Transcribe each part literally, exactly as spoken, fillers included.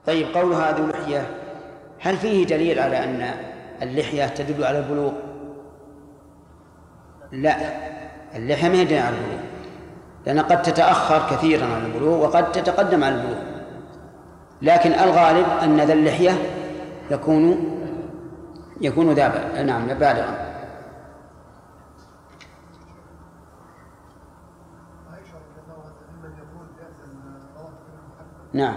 طيب، قولها ذو لحية هل فيه دليل على أن اللحية تدل على البلوغ؟ لا، اللحية ما تدل على البلوغ، لأن قد تتأخر كثيرا عن البلوغ وقد تتقدم على البلوغ، لكن الغالب أن ذا اللحية يكون يكون ذا نعم بالغا. نعم،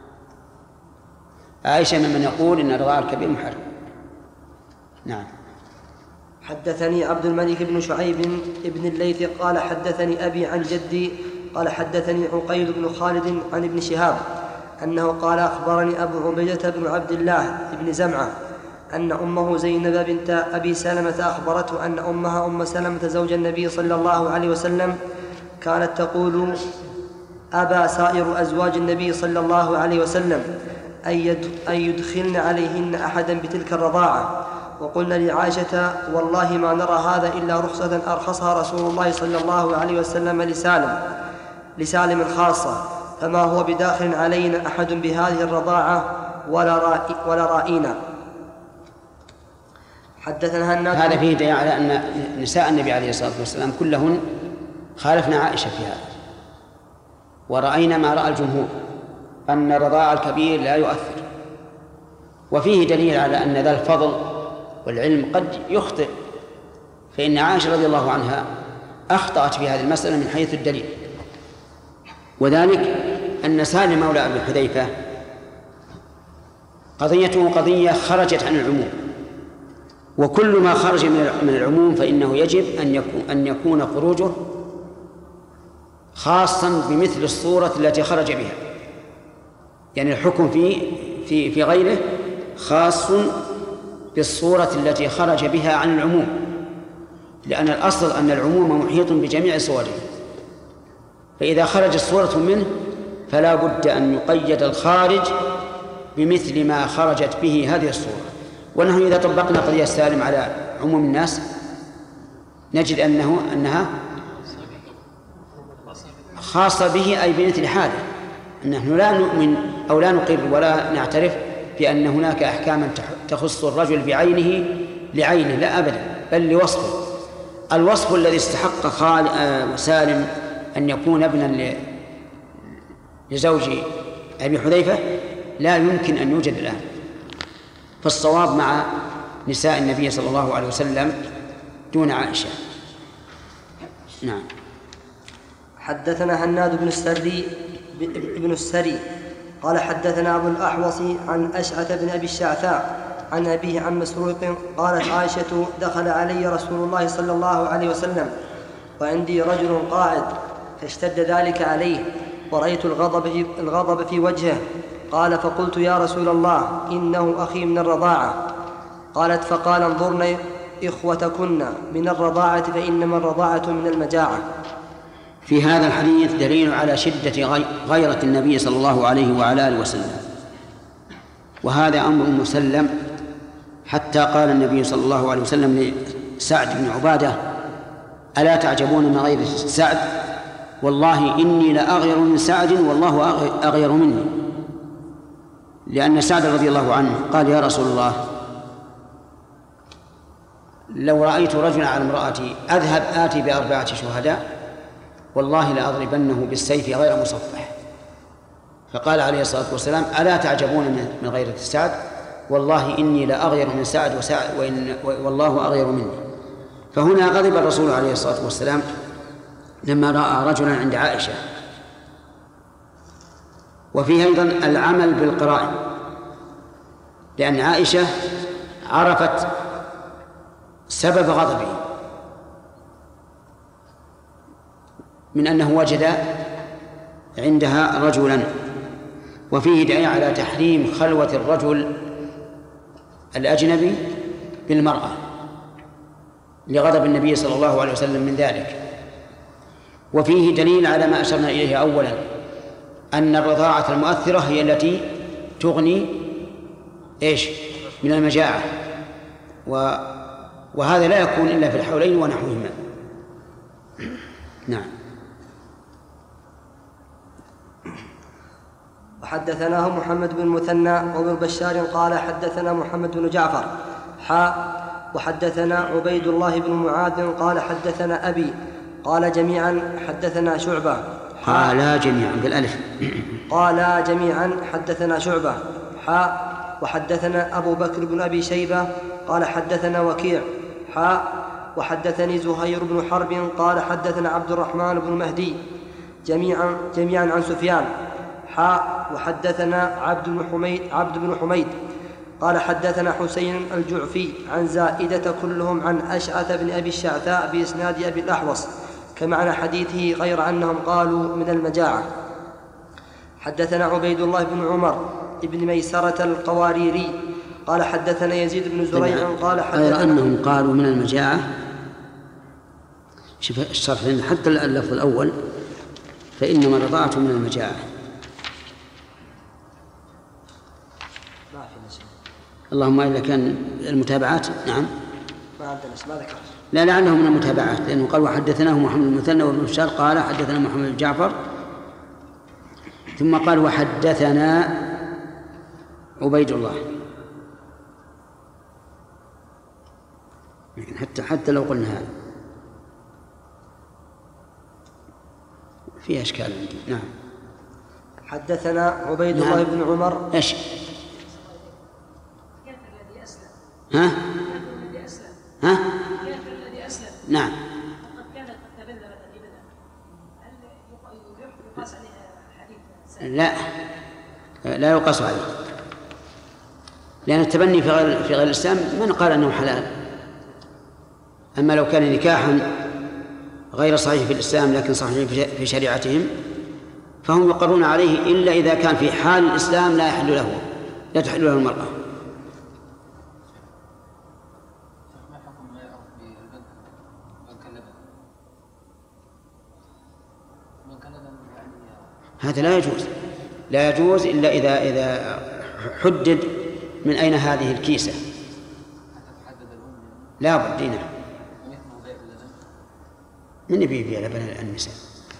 عائشة ممن يقول إن الرضاعة الكبير محرم. نعم. حدثني عبد الملك بن شعيب بن الليث قال حدثني أبي عن جدي قال حدثني عقيل بن خالد عن ابن شهاب أنه قال أخبرني أبو عبيدة بن عبد الله بن زمعة أن أمه زينب بنت أبي سلمة أخبرته أن أمها أم سلمة زوج النبي صلى الله عليه وسلم كانت تقول: أبى سائر أزواج النبي صلى الله عليه وسلم أن يدخلن عليهن أحدا بتلك الرضاعة، وقلنا لعائشة: والله ما نرى هذا إلا رخصة أرخصها رسول الله صلى الله عليه وسلم لسالم لسالم خاصة، فما هو بداخل علينا أحد بهذه الرضاعة ولا, رائي ولا رائنا. حدثنا هناد. هذا فيه دليل على أن نساء النبي عليه الصلاة والسلام كلهن خالفنا عائشة في هذا، ورأينا ما رأى الجمهور أن الرضاعة الكبير لا يؤثر. وفيه دليل على أن ذا الفضل والعلم قد يخطئ، فإن عائشة رضي الله عنها أخطأت في هذه المسألة من حيث الدليل، وذلك أن سالم مولى أبي حذيفة قضيته قضية خرجت عن العموم، وكل ما خرج من العموم فإنه يجب أن يكون, أن يكون خروجه خاصا بمثل الصورة التي خرج بها، يعني الحكم في في في غيره خاص بالصورة التي خرج بها عن العموم، لأن الأصل أن العموم محيط بجميع صوره، فإذا خرجت صورة منه فلا بد أن يقيد الخارج بمثل ما خرجت به هذه الصورة. ونحن إذا طبقنا قضية سالم على عموم الناس نجد أنه أنها خاصة به، أي بمثل حاله. نحن لا نؤمن أو لا نقر ولا نعترف بأن هناك أحكاما تخص الرجل بعينه لعينه، لا أبدا، بل لوصفه. الوصف الذي استحق سالم أن يكون ابنا لزوج أبي حذيفة لا يمكن أن يوجد الآن، فالصواب مع نساء النبي صلى الله عليه وسلم دون عائشة. نعم. حدثنا هناد بن السري ابن السري قال حدثنا أبو الأحوص عن أشعث بن أبي الشعثاء عن أبيه عن مسروق قالت عائشة: دخل علي رسول الله صلى الله عليه وسلم وعندي رجل قاعد، فاشتد ذلك عليه ورأيت الغضب, الغضب في وجهه. قال: فقلت: يا رسول الله، إنه أخي من الرضاعة. قالت: فقال: انظرن إخوتكن من الرضاعة، فإنما الرضاعة من المجاعة. في هذا الحديث دليل على شدة غيرة النبي صلى الله عليه وعلى آله وسلم، وهذا أمر مسلم، حتى قال النبي صلى الله عليه وسلم لسعد بن عبادة: ألا تعجبون من غير سعد؟ والله إني لأغير من سعد والله أغير مني. لأن سعد رضي الله عنه قال: يا رسول الله، لو رأيت رجلا على امرأتي أذهب آتي بأربعة شهداء والله لأضربنه بالسيف غير مصفح. فقال عليه الصلاة والسلام: ألا تعجبون من غيرة سعد؟ والله إني لأغير من سعد وسعد وإن والله أغير مني. فهنا غضب الرسول عليه الصلاة والسلام لما رأى رجلا عند عائشة. وفيه أيضا العمل بالقرائن، لأن عائشة عرفت سبب غضبه من أنه وجد عندها رجلا. وفيه دليل على تحريم خلوة الرجل الأجنبي بالمرأة لغضب النبي صلى الله عليه وسلم من ذلك. وفيه دليل على ما أشرنا إليه أولا، أن الرضاعة المؤثرة هي التي تغني إيش من المجاعة، و... وهذا لا يكون إلا في الحولين ونحوهما. نعم. وحدثناه محمد بن مثنى وابن بشار قال حدثنا محمد بن جعفر حاء وحدثنا عبيد الله بن معاذ قال حدثنا أبي قال جميعا حدثنا شعبة قال جميعا بالألف قال جميعا حدثنا شعبة حاء وحدثنا أبو بكر بن أبي شيبة قال حدثنا وكيع حاء وحدثني زهير بن حرب قال حدثنا عبد الرحمن بن مهدي جميعا جميعا عن سفيان حاء وحدثنا عبد بن حميد عبد بن حميد قال حدثنا حسين الجعفي عن زائدة كلهم عن أشعث بن أبي الشعثاء بإسناد أبي الأحوص كمعنى حديثه غير أنهم قالوا من المجاعة. حدثنا عبيد الله بن عمر ابن ميسرة القواريري قال حدثنا يزيد بن زريع قال حدثنا غير أنهم قالوا من المجاعة. شوف الشرح لأن حتى اللفظ الأول فإنما الرضاعة من المجاعة. اللهم إلا كان المتابعات. نعم ما عندنا ما ذكر لا لعله من المتابعات لأنه قال وحدثناه محمد المثنى وابن بشار قال حدثنا محمد بن جعفر ثم قال وحدثنا عبيد الله. لكن حتى حتى لو قلنا هذا فيها إشكال عندي. نعم حدثنا عبيد نعم. الله بن عمر إيش ها ها نعم لا لا يقاس عليه لأن التبني في غير في غير الإسلام من قال أنه حلال. أما لو كان نكاحا غير صحيح في الإسلام لكن صحيح في شريعتهم فهم يقرون عليه إلا إذا كان في حال الإسلام لا يحل له لا تحل له المرأة. هذا لا يجوز لا يجوز إلا إذا إذا حدد من أين هذه الكيسة. لا بد دينا من يبي بها لبن النساء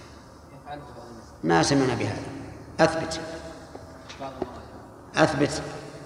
ما سمعنا بهذا. أثبت أثبت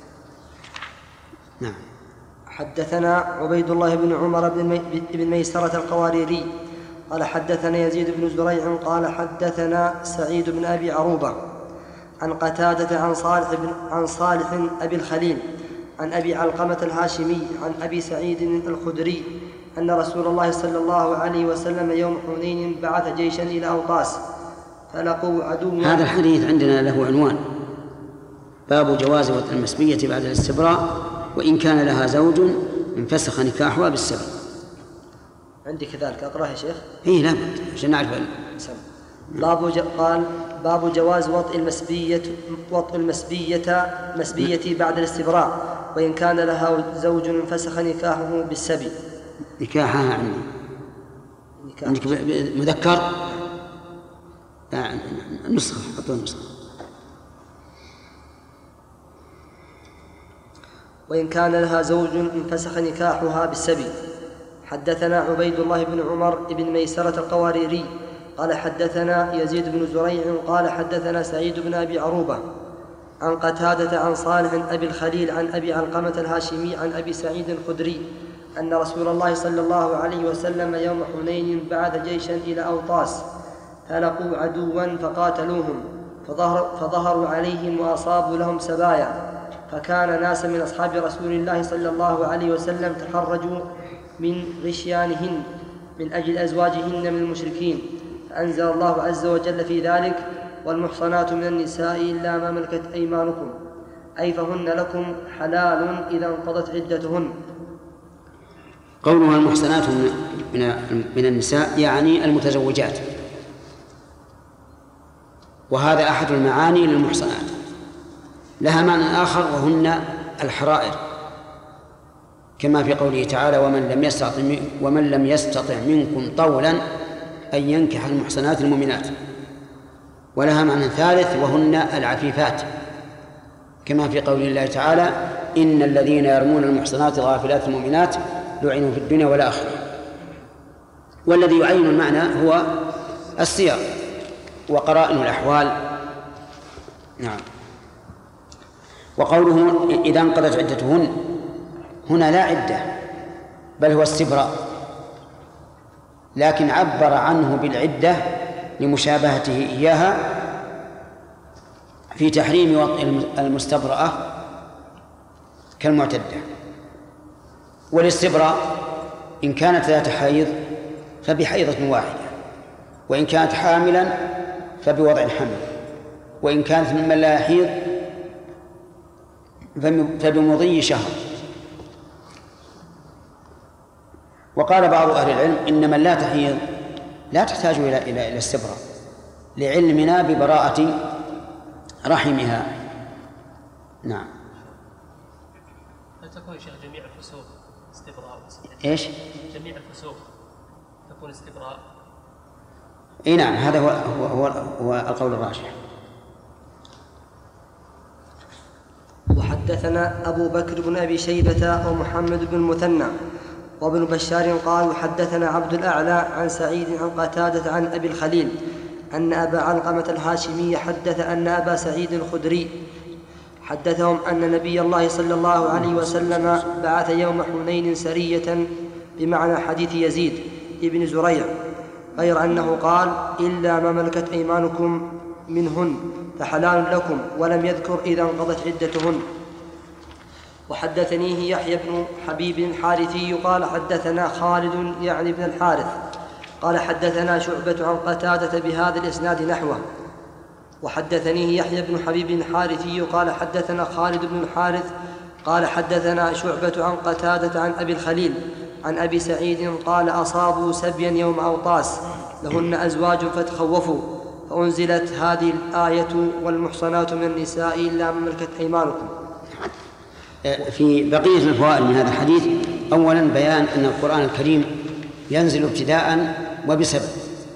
نعم. حدثنا عبيد الله بن عمر بن ميسرة القواريري قال حدثنا يزيد بن زريع قال حدثنا سعيد بن أبي عروبة عن قتادة عن صالح, بن عن صالح أبي الخليل عن أبي علقمة الهاشمي عن أبي سعيد الخدري أن رسول الله صلى الله عليه وسلم يوم حنين بعث جيشا إلى أوطاس فلقوا عدوا. هذا الحديث عندنا له عنوان باب جواز وطء المسبية بعد الاستبراء وإن كان لها زوج انفسخ نكاحها بالسبب. عندي كذلك أقرأه يا شيخ. إيه لا بد عشان نعرف. باب ج... قال باب جواز وطء المسبية وطء المسبية مسبية بعد الاستبراء وإن كان لها زوج انفسخ نكاحه بالسبي. نكاحها عندي نكاح. عندك مذكر نسخة حطوا نسخة. وإن كان لها زوج انفسخ نكاحها بالسبي. حدثنا عبيد الله بن عمر بن ميسرة القواريري قال حدثنا يزيد بن زريع قال حدثنا سعيد بن أبي عروبة عن قتادة عن صالح أبي الخليل عن أبي علقمة الهاشمي عن أبي سعيد الخدري أن رسول الله صلى الله عليه وسلم يوم حنين بعث جيشا إلى أوطاس فلقوا عدوا فقاتلوهم فظهر فظهروا عليهم وأصابوا لهم سبايا فكان ناس من أصحاب رسول الله صلى الله عليه وسلم تحرجوا من غشيانهن من أجل أزواجهن من المشركين فأنزل الله عز وجل في ذلك والمحصنات من النساء إلا ما ملكت أيمانكم أي فهن لكم حلال إذا انقضت عدتهن. قولها المحصنات من النساء يعني المتزوجات وهذا أحد المعاني للمحصنات. لها معنى آخر وهن الحرائر كما في قوله تعالى ومن لم يستطع ومن لم يستطع منكم طولا أن ينكح المحصنات المؤمنات. ولها معنى ثالث وهن العفيفات كما في قول الله تعالى إن الذين يرمون المحصنات الغافلات المؤمنات لعنوا في الدنيا والآخرة. والذي يعين المعنى هو السياق وقرائن الأحوال. نعم. وقوله إذا انقضت عدتهن هنا لا عدة بل هو استبراء، لكن عبر عنه بالعدة لمشابهته إياها في تحريم وطئ المستبرأة كالمعتدة. والاستبراء إن كانت ذات حيض فبحيضة واحدة، وإن كانت حاملا فبوضع الحمل، وإن كانت ممن لا يحيض فبمضي شهر. وقال بعض أهل العلم إن من لا تحيض لا تحتاج إلى إلى إلى استبراء لعلمنا ببراءة رحمها. نعم. هل تكون شيخ جميع الفسوق استبراء؟ إيش؟ جميع الفسوق تكون استبراء؟ إيه نعم، هذا هو هو هو, هو القول الراجح. وحدثنا أبو بكر بن أبي شيبة ومحمد بن المثنى وابن بشار قال حدثنا عبد الأعلى عن سعيد عن قتادة عن أبي الخليل أن أبا علقمة الهاشمي حدث أن أبا سعيد الخدري حدثهم أن نبي الله صلى الله عليه وسلم بعث يوم حنين سرية بمعنى حديث يزيد ابن زريع، غير أنه قال إلا ما ملكت أيمانكم منهن فحلال لكم، ولم يذكر إذا انقضت عدتهن. وحدثنيه يحيى بن حبيب الحارثي قال حدثنا خالد يعني بن الحارث قال حدثنا شعبة عن قتادة بهذا الإسناد نحوه. وحدثنيه يحيى بن حبيب الحارثي قال حدثنا خالد بن الحارث قال حدثنا شعبة عن قتادة عن أبي الخليل عن أبي سعيد قال أصابوا سبيا يوم أوطاس لهن أزواج فتخوفوا، فأنزلت هذه الآية والمحصنات من النساء إلا ما ملكت أيمانكم. في بقية الفوائد من هذا الحديث، أولا بيان أن القرآن الكريم ينزل ابتداء وبسبب،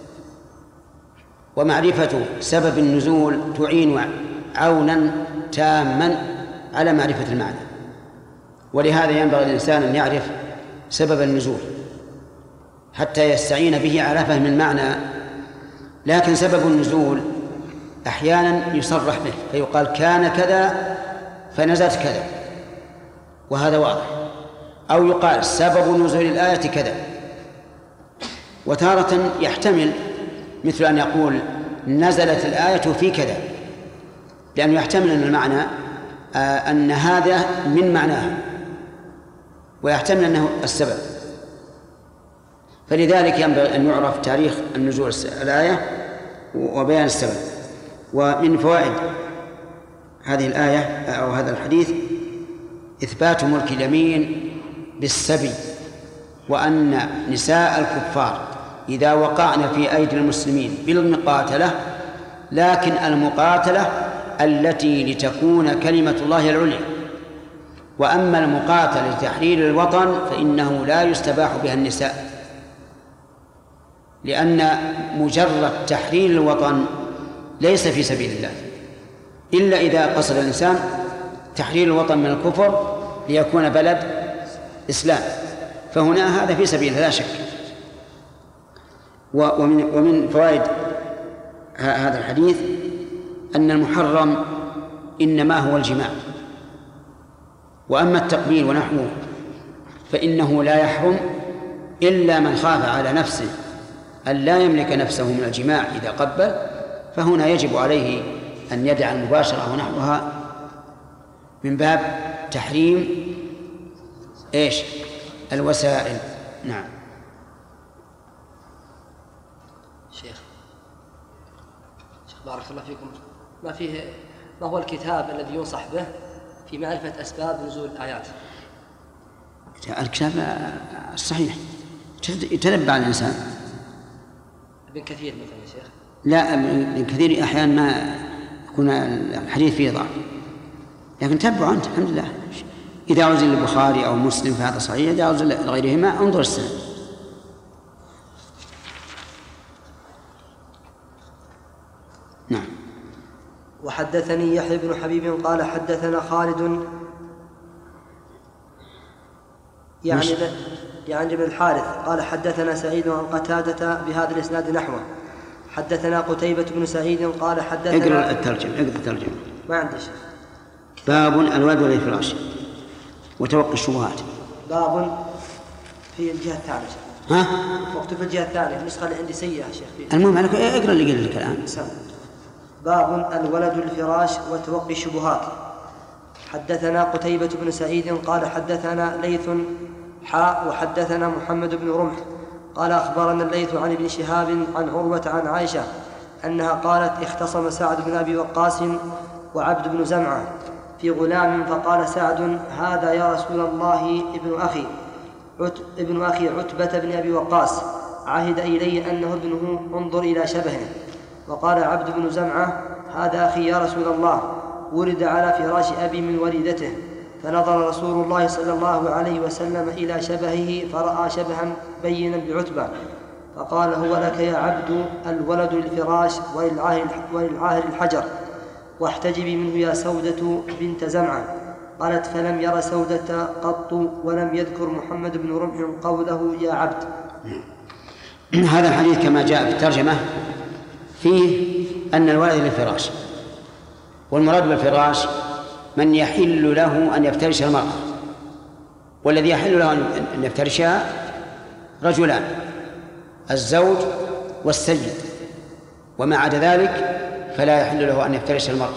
ومعرفة سبب النزول تعين عونا تاما على معرفة المعنى، ولهذا ينبغي الإنسان أن يعرف سبب النزول حتى يستعين به على فهم المعنى. لكن سبب النزول أحيانا يصرح به فيقال كان كذا فنزلت كذا، وهذا واضح، أو يقال سبب نزول الآية كذا. وتارة يحتمل مثل أن يقول نزلت الآية في كذا، لأنه يحتمل أن المعنى آه أن هذا من معناه، ويحتمل أنه السبب. فلذلك ينبغي أن يعرف تاريخ النزول الآية وبيان السبب. ومن فوائد هذه الآية أو هذا الحديث إثبات ملك اليمين بالسبي، وأن نساء الكفار إذا وقعن في أيدي المسلمين بالمقاتلة، لكن المقاتلة التي لتكون كلمة الله العليا، وأما المقاتلة لتحرير الوطن فإنه لا يستباح بها النساء، لأن مجرد تحرير الوطن ليس في سبيل الله إلا إذا قصد الإنسان تحرير الوطن من الكفر ليكون بلد إسلام، فهنا هذا في سبيل لا شك. ومن ومن فوائد هذا الحديث أن المحرم إنما هو الجماع، وأما التقبيل ونحوه فإنه لا يحرم إلا من خاف على نفسه أن لا يملك نفسه من الجماع إذا قبل، فهنا يجب عليه أن يدع المباشرة ونحوها من باب تحريم إيش الوسائل. نعم. شيخ شيخ بارك الله فيكم، ما فيه ما هو الكتاب الذي ينصح به في معرفة أسباب نزول الآيات؟ الكتاب الصحيح يتنبع الإنسان. ابن كثير مثلا يا شيخ؟ لا، ابن كثير أحيانا ما يكون الحديث فيه ضعف، لكن تبعوا أنت الحمد لله. إذا عزل البخاري أو مسلم فهذا صحيح، إذا عزل لغيرهما انظر السنة. نعم. وحدثني يحيى بن حبيب قال حدثنا خالد يعني يعني بن الحارث قال حدثنا سعيد عن قتادة بهذا الإسناد نحوه. حدثنا قتيبة بن سعيد قال حدثنا. اقرأ الترجمة، اقرأ الترجمة. ما عندي شيء. باب الولد والفراش وتوقي الشبهات. باب في الجهة الثانية. ها؟ وقت في الجهة الثانية النسخة اللي عندي سيئة يا شيخ. المهم عليك اقرأ اللي قال لك الآن. باب الولد الفراش وتوقي الشبهات. حدثنا قتيبة بن سعيد قال حدثنا ليث حاء وحدثنا محمد بن رمح قال أخبرنا الليث عن ابن شهاب عن عروة عن عائشة أنها قالت اختصم سعد بن أبي وقاص وعبد بن زمعة في غلام فقال سعد هذا يا رسول الله ابن أخي عت ابن أخي عتبة بن أبي وقاص عهد إلي أنه ابنه انظر إلى شبهه. وقال عبد بن زمعة هذا أخي يا رسول الله ولد على فراش أبي من وليدته. فنظر رسول الله صلى الله عليه وسلم إلى شبهه فرأى شبها بينا بعتبة فقال هو لك يا عبد الولد للفراش وللعاهر الحجر واحتجبي منه يا سودة بنت زمعة. قالت فلم ير سودة قط ولم يذكر محمد بن رمح قوله يا عبد. هذا الحديث كما جاء في الترجمة فيه أن الولد للفراش، والمراد بالفراش من يحل له أن يفترش المرأة، والذي يحل له أن يفترشها رجلان الزوج والسيد، وما عدا ذلك فلا يحل له أن يفترش المرأة.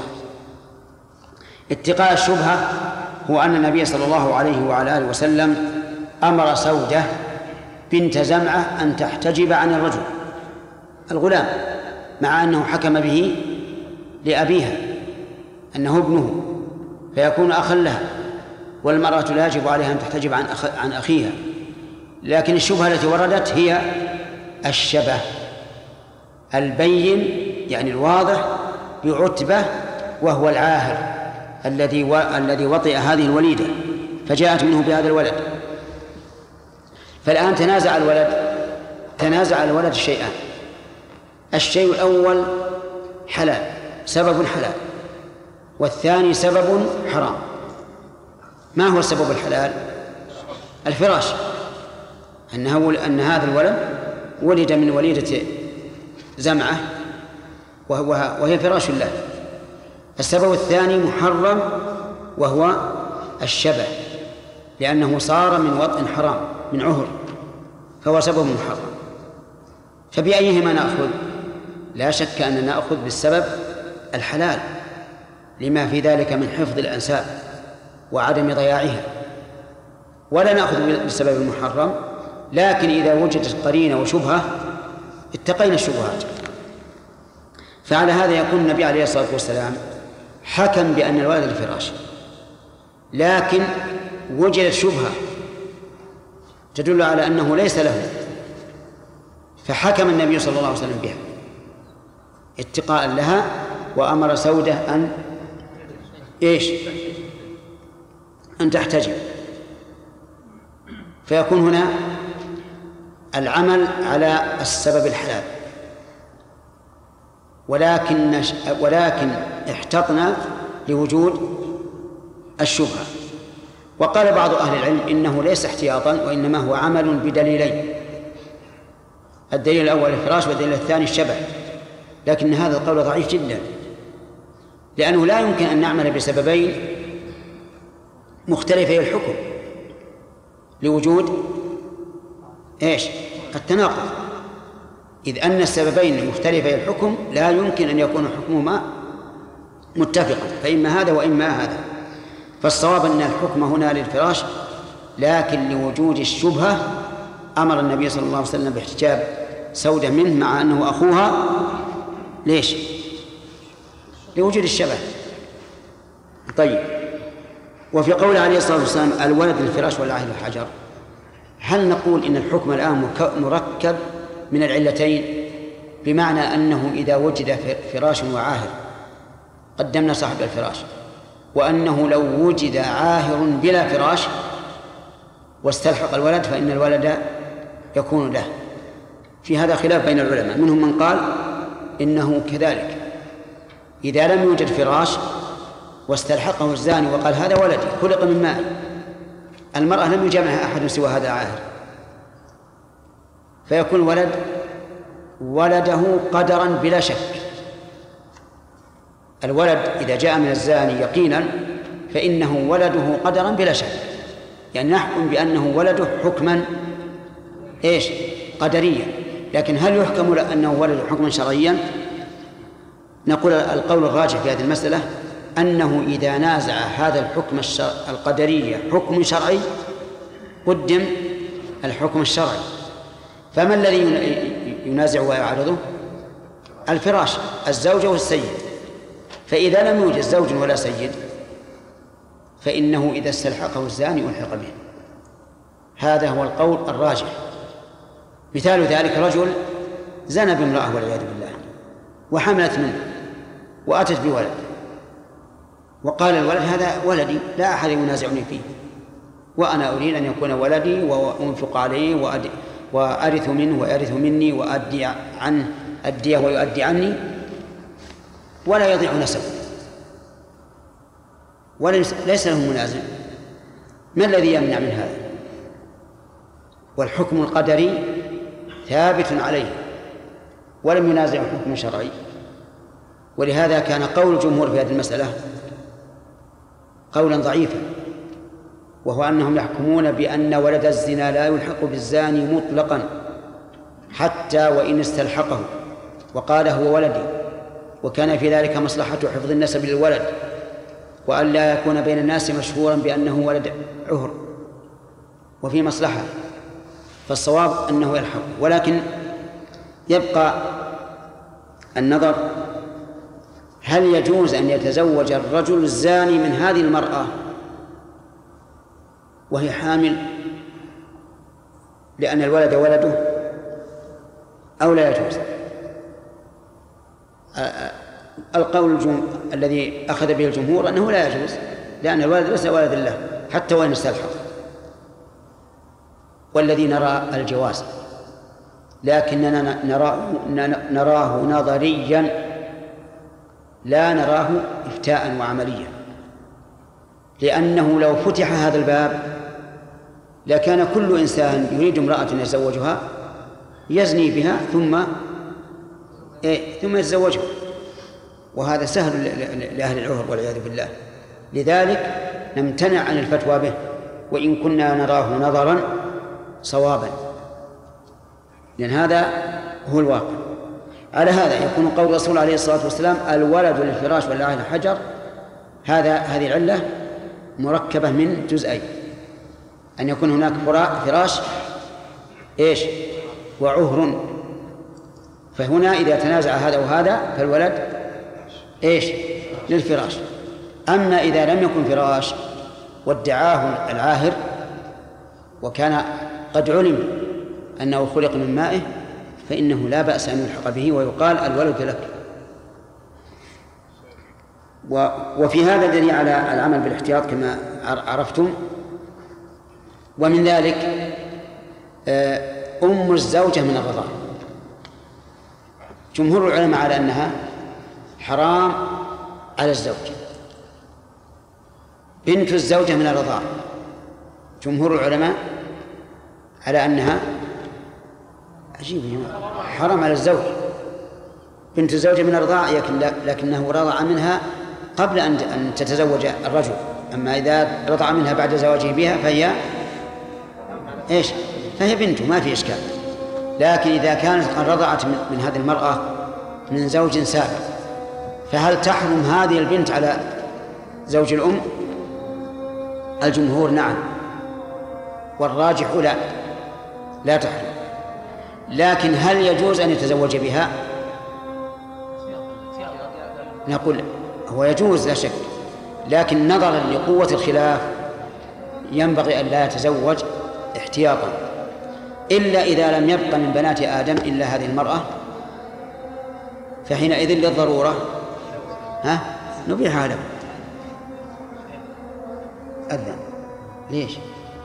اتقاء الشبهة هو أن النبي صلى الله عليه وعلى آله وسلم أمر سودة بنت زمعة أن تحتجب عن الرجل الغلام، مع أنه حكم به لأبيها أنه ابنه فيكون أخا لها، والمرأة لا يجب عليها أن تحتجب عن, أخ... عن أخيها. لكن الشبهة التي وردت هي الشبه البين يعني الواضح بعتبة وهو العاهر الذي و... الذي وطئ هذه الوليدة فجاءت منه بهذا الولد. فالآن تنازع الولد تنازع الولد شيئان. الشيء الأول حلال سبب حلال، والثاني سبب حرام. ما هو السبب الحلال؟ الفراش، أنه أن هذا الولد ولد من وليدة زمعة وهو وهي فراش الله. السبب الثاني محرم وهو الشبه، لأنه صار من وطء حرام من عهر، فهو سبب محرم. فبأيهما نأخذ؟ لا شك أننا نأخذ بالسبب الحلال لما في ذلك من حفظ الأنساب وعدم ضياعها، ولا نأخذ بالسبب المحرم. لكن إذا وجدت قرينة وشبهة اتقينا الشبهات. فعلى هذا يكون النبي عليه الصلاة والسلام حكم بأن الولد الفراش، لكن وجدت شبهة تدل على أنه ليس له، فحكم النبي صلى الله عليه وسلم بها اتقاء لها، وأمر سودة أن إيش؟ أن تحتجب. فيكون هنا العمل على السبب الحلال، ولكن ولكن احتطنا لوجود الشبهة. وقال بعض أهل العلم إنه ليس احتياطا، وإنما هو عمل بدليلين: الدليل الأول الفراش، والدليل الثاني الشبه. لكن هذا القول ضعيف جدا، لأنه لا يمكن أن نعمل بسببين مختلفي الحكم لوجود إيش؟ التناقض. إذ أن السببين مختلفي الحكم لا يمكن أن يكون حكمهما متفقا، فإما هذا وإما هذا. فالصواب أن الحكم هنا للفراش، لكن لوجود الشبهة أمر النبي صلى الله عليه وسلم باحتجاب سودة منه مع أنه أخوها. ليش؟ لوجود الشبه. طيب، وفي قول عليه الصلاة والسلام الولد للفراش والعاهر الحجر، هل نقول إن الحكم الآن مركب من العلتين، بمعنى أنه إذا وجد فراش وعاهر قدمنا صاحب الفراش، وأنه لو وجد عاهر بلا فراش واستلحق الولد فإن الولد يكون له؟ في هذا خلاف بين العلماء، منهم من قال إنه كذلك إذا لم يوجد فراش واستلحقه الزاني وقال هذا ولدي خلق من ماء، المرأة لم يجامعها أحد سوى هذا عاهر، فيكون ولد ولده قدرا بلا شك. الولد إذا جاء من الزاني يقينا فإنه ولده قدرا بلا شك، يعني نحكم بأنه ولده حكما إيش قدريا. لكن هل يحكم أنه ولده حكما شرعيا؟ نقول القول الراجح في هذه المسألة أنه إذا نازع هذا الحكم القدري حكم شرعي قدم الحكم الشرعي. فما الذي ينازع ويعارضه؟ الفراش، الزوجة والسيد. فإذا لم يوجد زوج ولا سيد فإنه إذا استلحقه الزاني ألحق به. هذا هو القول الراجح. مثال ذلك رجل زنى بامرأة والعياذ بالله وحملت منه وأتت بولد، وقال الولد هذا ولدي لا أحد ينازعني فيه، وأنا أريد أن يكون ولدي وأنفق عليه وأرث منه ويرث مني وأدي عنه أديه ويؤدي عني ولا يضيع نسبه وليس له منازع. ما الذي يمنع من هذا؟ والحكم القدري ثابت عليه ولم ينازع حكم شرعي. ولهذا كان قول الجمهور في هذه المسألة قولا ضعيفا، وهو أنهم يحكمون بأن ولد الزنا لا يلحق بالزاني مطلقا حتى وإن استلحقه وقال هو ولدي، وكان في ذلك مصلحة حفظ النسب للولد وأن لا يكون بين الناس مشهورا بأنه ولد عهر، وفي مصلحة. فالصواب أنه يلحق. ولكن يبقى النظر هل يجوز أن يتزوج الرجل الزاني من هذه المرأة وهي حامل لأن الولد ولده أو لا يجوز؟ القول الجم... الذي أخذ به الجمهور أنه لا يجوز، لأن الولد ليس ولد له حتى وإن استلحق، والذي نرى الجواز، لكننا نرى... نراه نظريا لا نراه إفتاء وعمليا، لأنه لو فتح هذا الباب لكان كل إنسان يريد امرأة يتزوجها يزني بها ثم إيه ثم يتزوجها، وهذا سهل لأهل العهر والعياذ بالله. لذلك نمتنع عن الفتوى به وإن كنا نراه نظرا صوابا، لأن هذا هو الواقع. على هذا يكون قول الرسول عليه الصلاة والسلام الولد للفراش والأهل حجر، هذا هذه العلة مركبة من جزئين: أن يكون هناك فراش إيش وعهر، فهنا إذا تنازع هذا وهذا فالولد إيش للفراش. أما إذا لم يكن فراش وادعاه العاهر وكان قد علم أنه خلق من مائه فإنه لا بأس أن يلحق به ويقال الولد لك. وفي هذا دليل على العمل بالاحتياط كما عرفتم. ومن ذلك أم الزوجة من الرضاع، جمهور العلماء على أنها حرام على الزوج. بنت الزوجة من الرضاع، جمهور العلماء على أنها عجيب حرام على الزوج. بنت الزوجة من الرضاع لكنه رضع منها قبل أن تتزوج الرجل، أما إذا رضع منها بعد زواجه بها فهي إيش فهي بنته ما في إشكال. لكن إذا كانت قد رضعت من هذه المرأة من زوج سابق فهل تحرم هذه البنت على زوج الأم؟ الجمهور نعم، والراجح لا لا تحرم. لكن هل يجوز أن يتزوج بها؟ نقول هو يجوز لا شك، لكن نظرا لقوة الخلاف ينبغي أن لا يتزوج احتياطا، إلا إذا لم يبق من بنات آدم إلا هذه المرأة، فحينئذ للضرورة ها نبيحها له. أذن ليش؟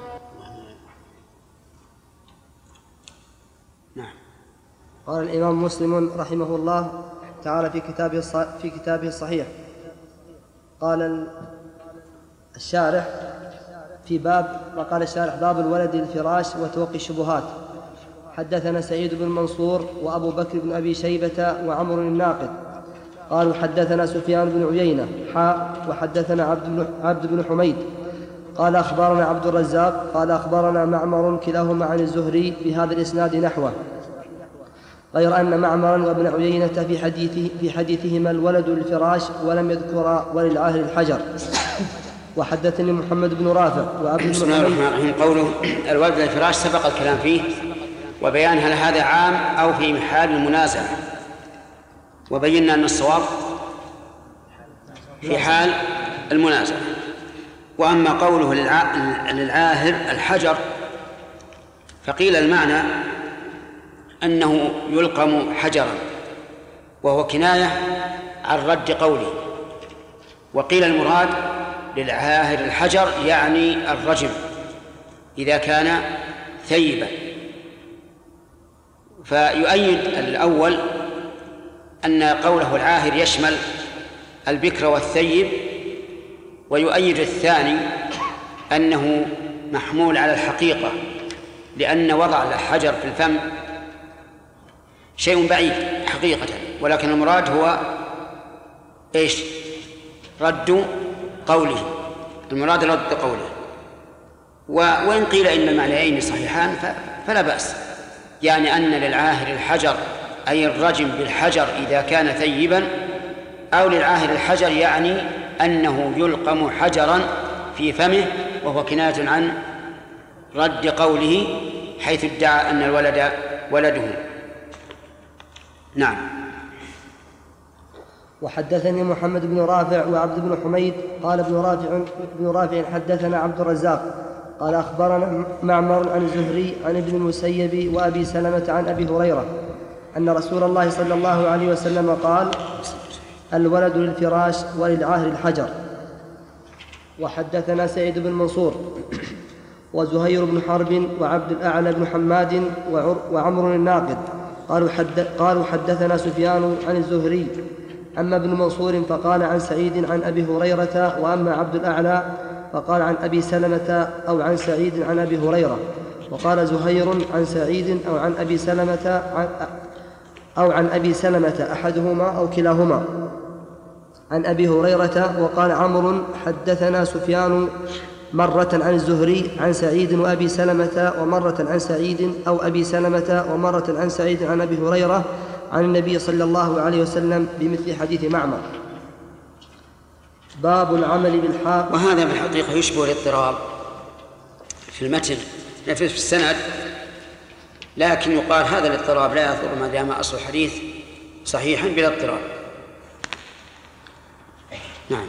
نعم. قال الإمام مسلم رحمه الله تعالى في كتابه في كتابه الصحيح، قال الشارح في باب وقال الشارح باب الولد الفراش وتوقي الشبهات. حدثنا سعيد بن منصور وأبو بكر بن أبي شيبة وعمر الناقد قالوا حدثنا سفيان بن عيينة حاء وحدثنا عبد بن, عبد بن حميد قال أخبرنا عبد الرزاق قال أخبرنا معمر كلاهما عن الزهري بهذا الإسناد نحوه، غير أن معمرا وابن عيينة في حديثه في حديثهما الولد للفراش ولم يذكر وللعاهر الحجر. وحدثني محمد بن رافع وعبد بسم الله الرحمن الرحيم. قوله الولد للفراش سبق الكلام فيه وبيان هل هذا عام أو في محال المنازع، وبينا أن الصواب في حال المنازع. وأما قوله للعاهر الحجر فقيل المعنى أنه يلقم حجرا وهو كناية عن رد قوله، وقيل المراد للعاهر الحجر يعني الرجم إذا كان ثيبا. فيؤيد الأول أن قوله العاهر يشمل البكر والثيب، ويؤيد الثاني أنه محمول على الحقيقة، لأن وضع الحجر في الفم شيء بعيد حقيقة، ولكن المراد هو إيش؟ رد قوله، المراد رد قوله. وإن قيل إن المعنيين صحيحان فلا بأس، يعني أن للعاهر الحجر أي الرجم بالحجر إذا كان ثيبا، أو للعاهر الحجر يعني أنه يلقم حجرا في فمه، وهو كناية عن رد قوله حيث ادعى أن الولد ولده. نعم. وحدثني محمد بن رافع وعبد بن حميد قال ابن رافع ابن رافع حدثنا عبد الرزاق قال أخبرنا معمر عن الزهري عن ابن المسيب وأبي سلمة عن أبي هريرة أن رسول الله صلى الله عليه وسلم قال: الولد للفراش وللعاهر الحجر. وحدثنا سعيد بن منصور وزهير بن حرب وعبد الأعلى بن حماد وعمر الناقد قالوا, حد قالوا حدثنا سفيان عن الزهري. أما ابن منصور فقال عن سعيد عن أبي هريرة، وأما عبد الأعلى فقال عن أبي سلمة أو عن سعيد عن أبي هريرة. وقال زهير عن سعيد أو عن أبي سلمة أو عن أبي سلمة أحدهما أو كلاهما عن أبي هريرة. وقال عمرو حدثنا سفيان مرة عن الزهري عن سعيد وأبي سلمة، ومرة عن سعيد أو أبي سلمة، ومرة عن سعيد عن أبي هريرة عن النبي صلى الله عليه وسلم بمثل حديث معمر. باب العمل بالحاء. وهذا في الحقيقة يشبه الاضطراب في المتن في السند، لكن يقال هذا الاضطراب لا يضر ما دام أصل الحديث صحيحا بلا اضطراب. نعم.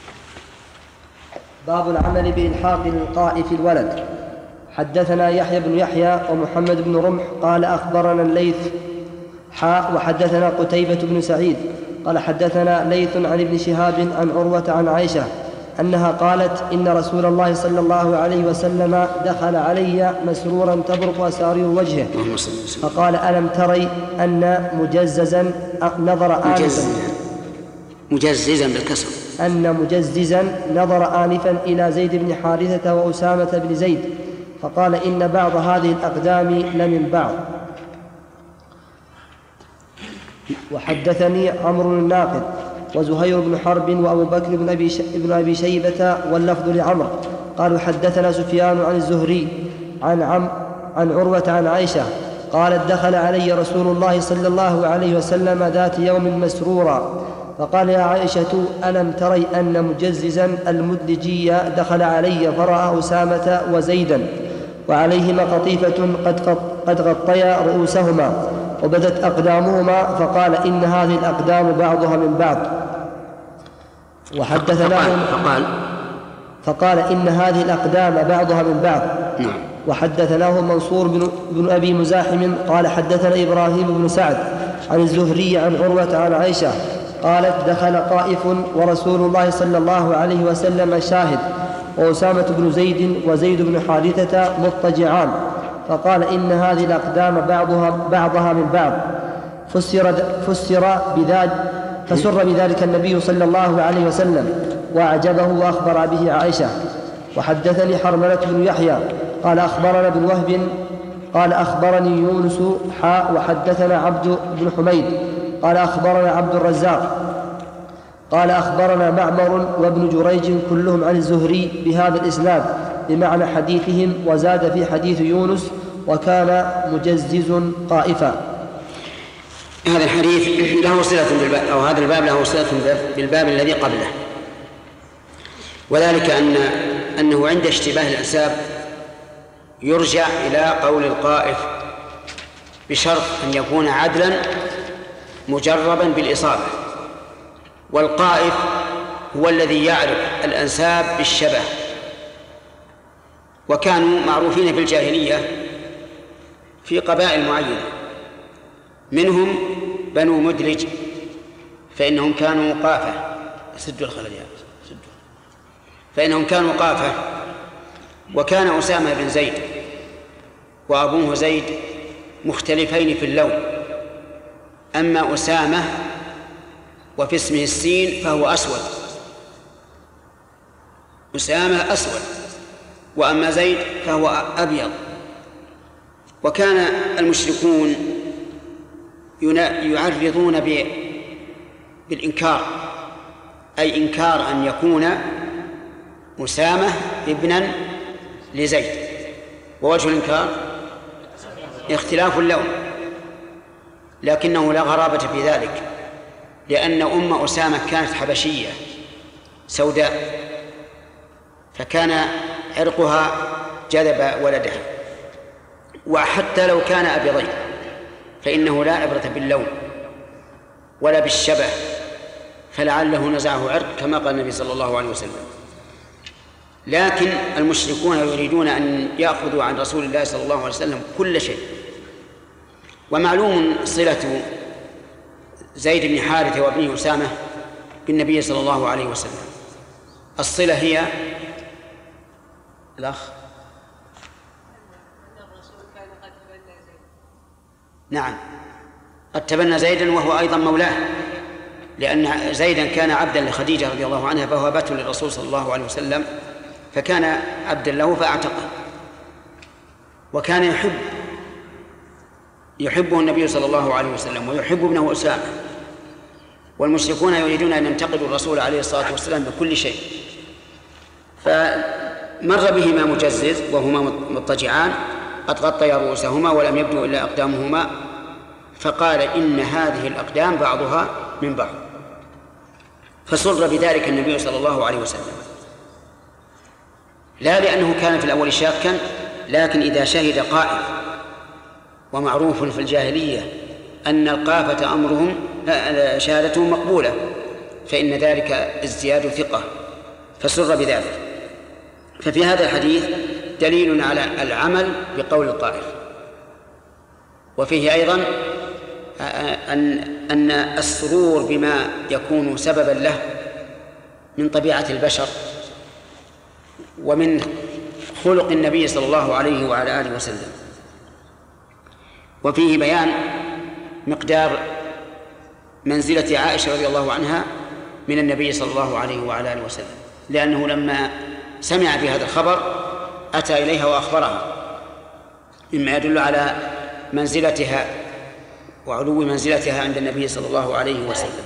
باب العمل بإلحاق الإلقاء في الولد. حدثنا يحيى بن يحيى ومحمد بن رمح قال أخبرنا الليث حاء وحدثنا قتيبة بن سعيد قال حدثنا ليث عن ابن شهاب عن عروة عن عائشة أنها قالت: إن رسول الله صلى الله عليه وسلم دخل علي مسرورا تبرق أسارير وجهه، فقال: ألم تري أن مجززا نظر آنفا مجززا بالكسر أن مجززا نظر آنفا إلى زيد بن حارثة وأسامة بن زيد، فقال: إن بعض هذه الأقدام لمن بعض. وحدثني عمرو الناقد وزهير بن حرب وأبو بكر بن أبي, ش... بن أبي شيبة واللفظ لعمرو قالوا حدثنا سفيان عن الزهري عن, عم... عن عروة عن عائشة قالت: دخل علي رسول الله صلى الله عليه وسلم ذات يوم مسرورا، فقال: يا عائشة ألم تري أن مجززا المدلجي دخل علي فرأى أسامة وزيدا وعليهما قطيفة قد, قد غطيا رؤوسهما وبدت أقدامهما، فقال: إن هذه الأقدام بعضها من بعض. وحدثناهم فقال فقال إن هذه الأقدام بعضها من بعض. وحدثناه منصور بن, بن أبي مزاحم قال حدثنا إبراهيم بن سعد عن الزهري عن عروة عن عائشة قالت: دخل طائف ورسول الله صلى الله عليه وسلم شاهد، وأسامة بن زيد وزيد بن حارثة مضطجعان، فقال: إن هذه الأقدام بعضها, بعضها من بعض. فسر, فسر بذلك فسر بذلك النبي صلى الله عليه وسلم وأعجبه وأخبر به عائشة. وحدثني حرملة بن يحيى قال أخبرنا ابن وهب قال أخبرني يونس حاء وحدثنا عبد بن حميد قال أخبرنا عبد الرزاق قال أخبرنا معمر وابن جريج كلهم عن الزهري بهذا الإسناد بمعنى حديثهم، وزاد في حديث يونس وكان مجزز قائفا. هذا الحديث له صلة بالباب، أو هذا الباب له صلة بالباب الذي قبله، وذلك أن أنه عند اشتباه الأنساب يرجع إلى قول القائف بشرط أن يكون عدلا مجربا بالإصابة، والقائف هو الذي يعرف الأنساب بالشبه، وكانوا معروفين في الجاهلية في قبائل معينة، منهم بنو مدلج فإنهم كانوا قافة سدوا الخلل سدوا فإنهم كانوا قافة، وكان أسامة بن زيد وأبوه زيد مختلفين في اللون، أما أسامة وفي اسمه السين فهو أسود، أسامة أسود، وأما زيد فهو أبيض. وكان المشركون يعرضون بالإنكار، أي إنكار أن يكون أسامة ابنا لزيد، ووجه الإنكار اختلاف اللون، لكنه لا غرابة في ذلك، لأن أم أسامة كانت حبشية سوداء، فكان عرقها جذب ولدها، وحتى لو كان أبيضين فإنه لا عبرة باللون ولا بالشبه، فلعله نزعه عرق كما قال النبي صلى الله عليه وسلم. لكن المشركون يريدون أن يأخذوا عن رسول الله صلى الله عليه وسلم كل شيء، ومعلوم صلة زيد بن حارثة وابنه أسامة بالنبي صلى الله عليه وسلم. الصلة هي الأخ نعم قد تبنى زيدا وهو أيضا مولاه، لأن زيدا كان عبدا لخديجة رضي الله عنها فوهبته للرسول صلى الله عليه وسلم، فكان عبدا له فاعتقه، وكان يحب يحبه النبي صلى الله عليه وسلم ويحب ابنه أسامة، والمشركون يريدون أن ينتقدوا الرسول عليه الصلاة والسلام بكل شيء. فمر بهما مجزز وهما مضطجعان قد غطيا رؤوسهما ولم يبدو إلا أقدامهما، فقال إن هذه الأقدام بعضها من بعض، فسر بذلك النبي صلى الله عليه وسلم، لا لأنه كان في الأول شاكا، لكن إذا شهد قائف، ومعروف في الجاهلية أن القافة أمرهم شهادتهم مقبولة، فإن ذلك ازدياد ثقة، فسر بذلك. ففي هذا الحديث دليل على العمل بقول القائف، وفيه أيضا أن أن السرور بما يكون سببا له من طبيعة البشر ومن خلق النبي صلى الله عليه وعلى آله وسلم. وفيه بيان مقدار منزلة عائشة رضي الله عنها من النبي صلى الله عليه وعلى آله وسلم، لأنه لما سمع بهذا الخبر أتى إليها وأخبرها، مما يدل على منزلتها وعلو منزلتها عند النبي صلى الله عليه وسلم.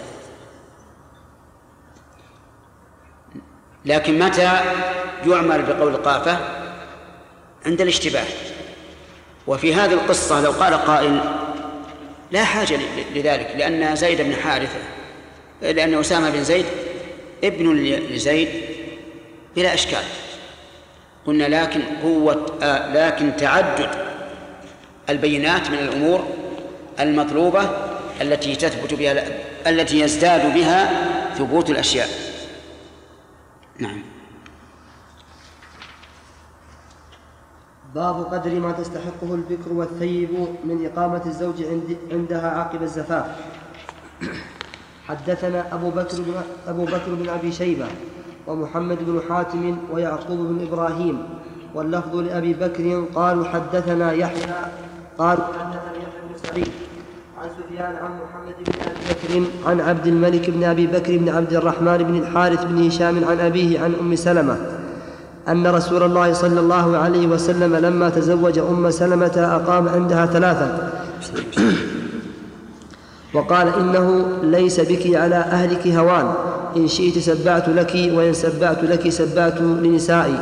لكن متى يعمل بقول القافة؟ عند الاشتباه. وفي هذه القصة لو قال قائل لا حاجة لذلك، لأن زيد بن حارثة لأن أسامة بن زيد ابن لزيد بلا إشكال، قلنا لكن قوة آه لكن تعدد البينات من الأمور المطلوبة التي تثبت بها التي يزداد بها ثبوت الأشياء. نعم. باب قدر ما تستحقه البكر والثيب من إقامة الزوج عندها عقب الزفاف. حدثنا أبو بكر بن, أبو بكر بن أبي شيبة ومحمد بن حاتم ويعقوب بن إبراهيم، واللفظ لأبي بكر قالوا حدثنا يحيى قالوا حدثنا يحيى بن سعيد عن سفيان عن محمد بن أبي بكر عن عبد الملك بن أبي بكر بن عبد الرحمن بن الحارث بن هشام عن أبيه عن أم سلمة أن رسول الله صلى الله عليه وسلم لما تزوج أم سلمة أقام عندها ثلاثا وقال إنه ليس بك على أهلك هوان، إن شئت سبعت لك وإن سبعت لك سبعت لنسائي.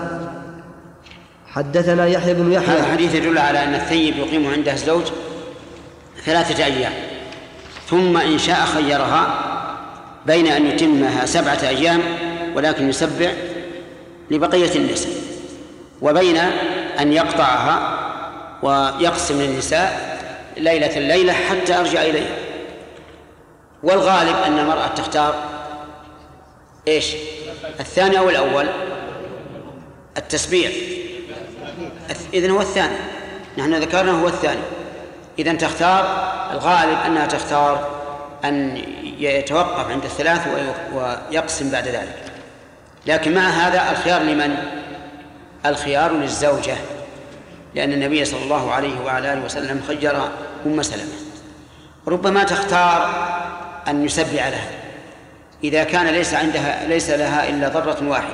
حدثنا يحيى بن يحيى. هذا الحديث يدل على أن الثيب يقيم عنده الزوج ثلاثة أيام، ثم إن شاء خيرها بين أن يتمها سبعة أيام ولكن يسبع لبقية النساء، وبين أن يقطعها ويقسم للنساء ليلة الليلة حتى أرجع إليها. والغالب أن المرأة تختار إيش؟ الثاني أو الأول؟ التسبيع، إذن هو الثاني، نحن ذكرنا هو الثاني. إذن تختار، الغالب أنها تختار أن يتوقف عند الثلاث ويقسم بعد ذلك. لكن مع هذا الخيار لمن؟ الخيار للزوجة، لأن النبي صلى الله عليه وعلى آله وسلم خير أم سلمة. ربما تختار أن يسبع لها إذا كان ليس عندها ليس لها إلا ضرة واحدة،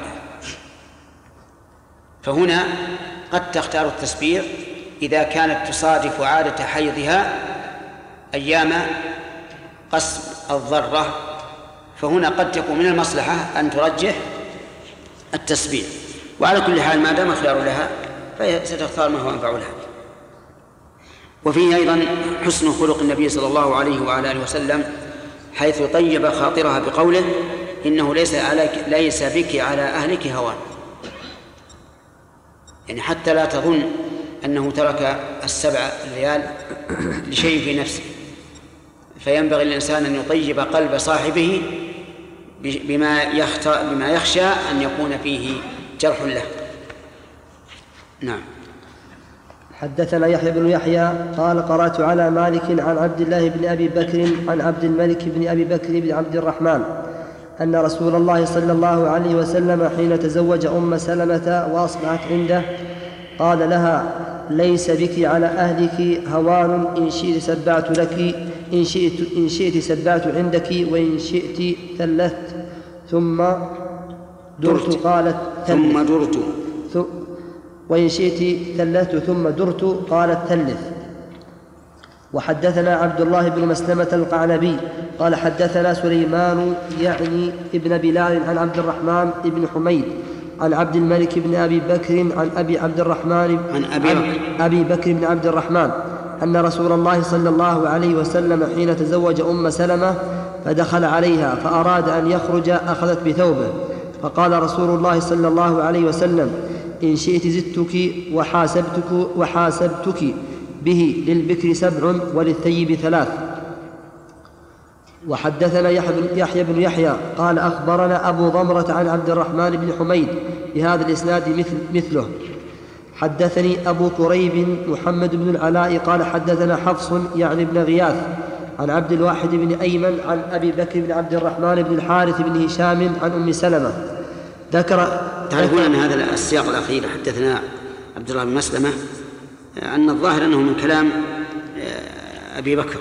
فهنا قد تختار التسبيع إذا كانت تصادف عادة حيضها أيام قسم الضرة، فهنا قد تكون من المصلحة أن ترجح التسبيع. وعلى كل حال ما دام الخيار لها فهي ستختار ما هو أنفع لها. وفيه أيضا حسن خلق النبي صلى الله عليه وعلى آله وسلم حيث طيب خاطرها بقوله إنه ليس عليك ليس بك على أهلك هوان، يعني حتى لا تظن أنه ترك السبع ريال لشيء في نفسه، فينبغي الإنسان أن يطيب قلب صاحبه بما بما يخشى أن يكون فيه جرح له. نعم. حدثنا يحيى بن يحيى قال قرأت على مالك عن عبد الله بن أبي بكر عن عبد الملك بن أبي بكر بن عبد الرحمن أن رسول الله صلى الله عليه وسلم حين تزوج أم سلمة وأصبحت عنده قال لها ليس بك على أهلك هوان، إن شئت سبعت لك إن شئت, إن شئت سبعت عندك وإن شئت ثلثت ثم درت. قالت ثم درت وإن شئت ثلثت ثم درت. قالت ثلث. وحدثنا عبد الله بن مسلمة القعنبي قال حدثنا سليمان يعني ابن بلال عن عبد الرحمن بن حميد عن عبد الملك بن أبي بكر عن أبي عبد الرحمن عن أبي, عن أبي بكر بن عبد الرحمن أن رسول الله صلى الله عليه وسلم حين تزوج أم سلمة فدخل عليها فأراد أن يخرج أخذت بثوبه، فقال رسول الله صلى الله عليه وسلم إن شئت زدتك وحاسبتك, وحاسبتك به للبكر سبع وللثيب ثلاث. وحدثنا يحيى بن يحيى قال أخبرنا أبو ضمرة عن عبد الرحمن بن حميد بهذا الإسناد مثل مثله. حدثني أبو كريب محمد بن العلاء قال حدثنا حفص يعني بن غياث عن عبد الواحد بن أيمن عن أبي بكر بن عبد الرحمن بن الحارث بن هشام عن أم سلمة ذكر. تعرفون أن هذا السياق الأخير حدثنا عبد الله بن مسلمة أن الظاهر أنه من كلام أبي بكر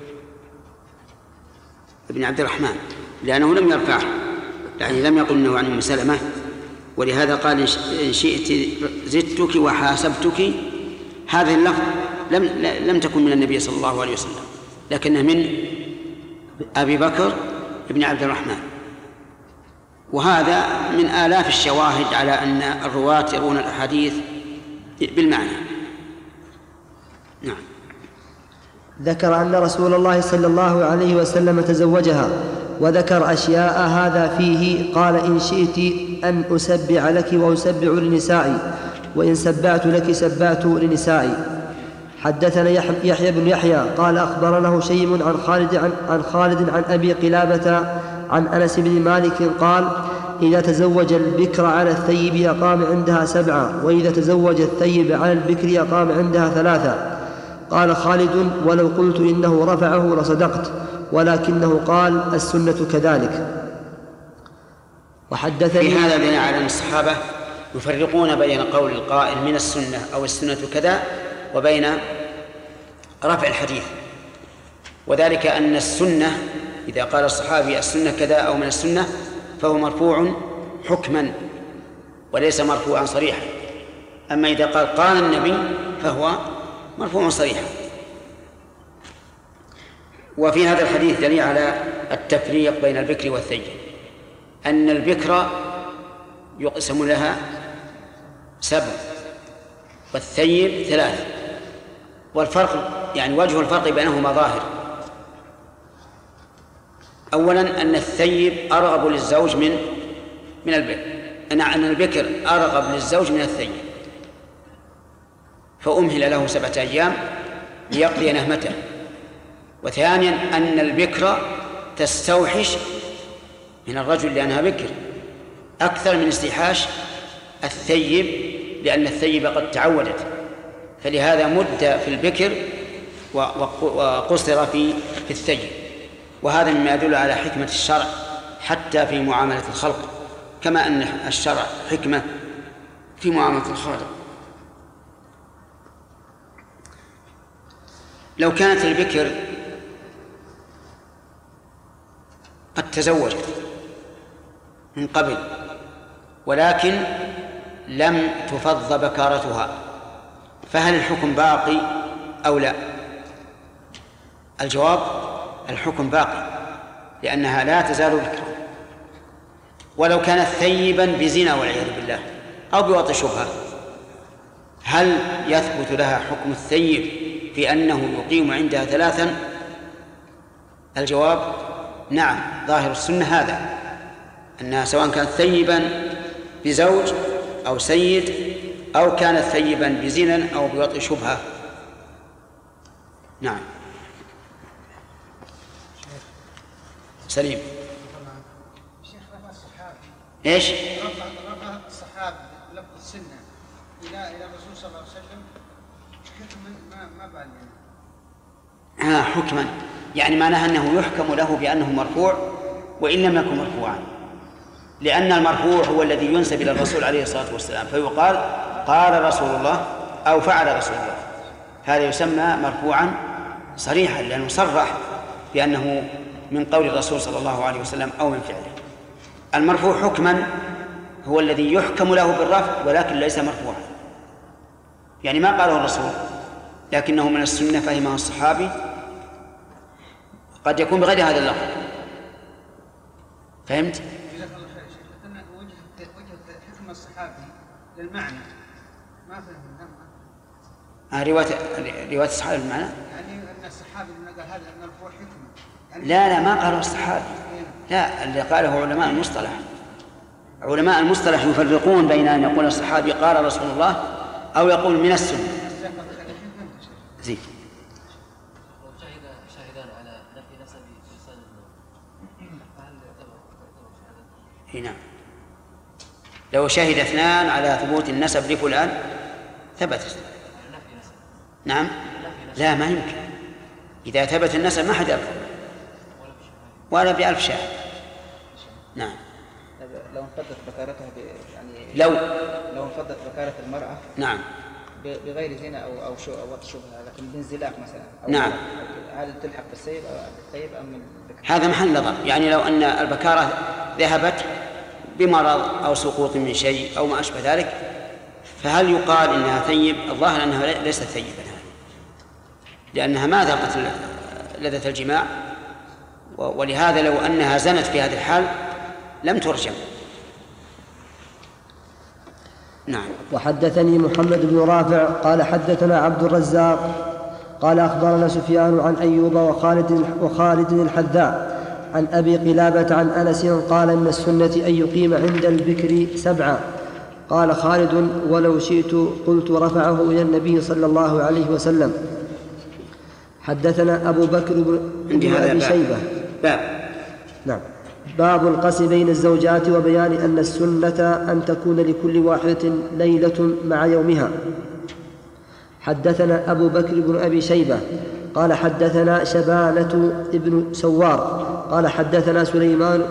بن عبد الرحمن، لأنه لم يرفعه، يعني لم يقل أنه عن أم سلمة، ولهذا قال إن شئت زدتك وحاسبتك. هذه اللفظ لم, لم تكن من النبي صلى الله عليه وسلم، لكنها من أبي بكر بن عبد الرحمن. وهذا من آلاف الشواهد على أن الرواة يرون الأحاديث بالمعنى. نعم. ذكر أن رسول الله صلى الله عليه وسلم تزوجها وذكر أشياء هذا فيه. قال إن شئت أن أسبع لك وأسبع لنسائي، وإن سبعت لك سبعت لنسائي. حدثنا يحيى بن يحيى قال أخبرنا هشيم عن خالد عن, عن خالد عن أبي قلابة عن أنس بن مالك قال إذا تزوج البكر على الثيب أقام عندها سبعة، وإذا تزوج الثيب على البكر أقام عندها ثلاثة. قال خالد ولو قلت إنه رفعه لصدقت، ولكنه قال السنة كذلك. وحدثني في هذا دليل على أن الصحابة يفرقون بين قول القائل من السنة أو السنة كذا وبين رفع الحديث، وذلك أن السنة إذا قال الصحابي السنة كذا أو من السنة فهو مرفوع حكما وليس مرفوعا صريحا، أما إذا قال قال النبي فهو مرفوع صريحا. وفي هذا الحديث دليل على التفريق بين البكر والثيب، أن البكر يقسم لها سبع والثيب ثلاث، والفرق يعني وجه الفرق بينهما ظاهر. أولا أن الثيب أرغب للزوج من من البكر، أن البكر أرغب للزوج من الثيب، فأمهل له سبعة أيام ليقضي نهمته. وثانيا أن البكر تستوحش من الرجل لأنها بكر أكثر من استيحاش الثيب، لأن الثيب قد تعودت، فلهذا مد في البكر وقصر في في الثيب. وهذا مما يدل على حكمة الشرع حتى في معاملة الخلق، كما أن الشرع حكمة في معاملة الخالق. لو كانت البكر قد تزوجت من قبل ولكن لم تفض بكارتها، فهل الحكم باقي أو لا؟ الجواب الحكم باقي، لأنها لا تزال بكرا. ولو كانت ثيبا بزنا والعياذ بالله أو بوطئ شبهة، هل يثبت لها حكم الثيب في أنه يقيم عندها ثلاثا؟ الجواب نعم، ظاهر السنة هذا، أنها سواء كانت ثيبا بزوج أو سيد أو كانت ثيبا بزنا أو بوطئ شبهة. نعم. سليم. شيخ رفع الصحابي ايش؟ رفع رفع الصحابي لفظ السنة إلى إلى الرسول صلى الله عليه وسلم حكما ما ما بعد ها آه حكما يعني معناها أنه يحكم له بأنه مرفوع وإن لم يكن مرفوعا، لأن المرفوع هو الذي ينسب إلى الرسول عليه الصلاة والسلام، فيقال قال رسول الله أو فعل رسول الله، هذا يسمى مرفوعا صريحا لأنه صرح بأنه من قول الرسول صلى الله عليه وسلم أو من فعله. المرفوع حكما هو الذي يحكم له بالرفع ولكن ليس مرفوعا، يعني ما قاله الرسول لكنه من السنة فهمه الصحابي، قد يكون بغير هذا اللفظ. فهمت؟ جزاك الله خير شيخ، لكن وجه وجه حكم الصحابي للمعنى ما فهم. آه رواية رواية الصحابي بالمعنى؟ يعني أن الصحابي اللي قال هذا مرفوع حكمة. يعني لا لا ما قاله الصحابي، لا، اللي قاله علماء المصطلح. علماء المصطلح يفرقون بين أن يقول الصحابي قال رسول الله أو يقول من السنة. زين. شهد شاهدان على نفي نسب إنسان النور، فهل يعتبر شهادة؟ نعم، لو شهد اثنان على ثبوت النسب لفلان ثبت. نعم، لا ما يمكن، إذا ثبت النسب ما حد يرفض ولا بألف شاهد. نعم. لو انفضت بكارتها ب... يعني لو لو انفضت بكارة المرأة نعم ب... بغير زنا أو أو شو أو وطئ شبهة، لكن بانزلاق مثلا أو نعم، هل تلحق بالسيب أو بالثيب أم من البكر؟ هذا محل نظر. يعني لو أن البكارة ذهبت بمرض أو سقوط من شيء أو ما أشبه ذلك، فهل يقال إنها ثيب؟ الظاهر أنها ليست ثيبا، لأنها ما ذاقت لذة الجماع، ولهذا لو أنها زنت في هذه الحال لم ترجم. نعم. وحدثني محمد بن رافع قال حدثنا عبد الرزاق قال أخبرنا سفيان عن أيوب وخالد وخالد الحذاء عن أبي قلابة عن أنس قال من السنة أن يقيم عند البكر سبعا. قال خالد ولو شئت قلت رفعه إلى النبي صلى الله عليه وسلم. حدثنا أبو بكر بن أبي شيبة. باب. نعم. باب القسم بين الزوجات وبيان أن السنة أن تكون لكل واحدة ليلة مع يومها. حدثنا أبو بكر بن أبي شيبة قال حدثنا شبانة ابن سوار قال حدثنا سليمان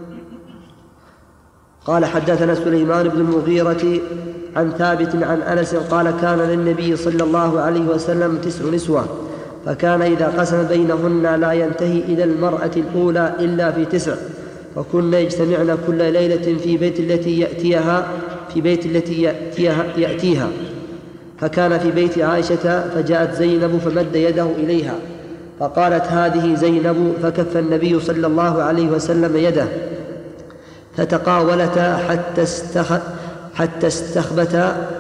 قال حدثنا سليمان بن المغيرة عن ثابت عن أنس قال كان للنبي صلى الله عليه وسلم تسع نسوة، فكان إذا قسم بينهن لا ينتهي إلى المرأة الأولى إلا في تسع، فكن يجتمعن كل ليلة في بيت التي يأتيها في بيت التي يأتيها, يأتيها فكان في بيت عائشة، فجاءت زينب فمد يده إليها فقالت هذه زينب، فكف النبي صلى الله عليه وسلم يده، فتقاولتا حتى استخ... حتى استخبتا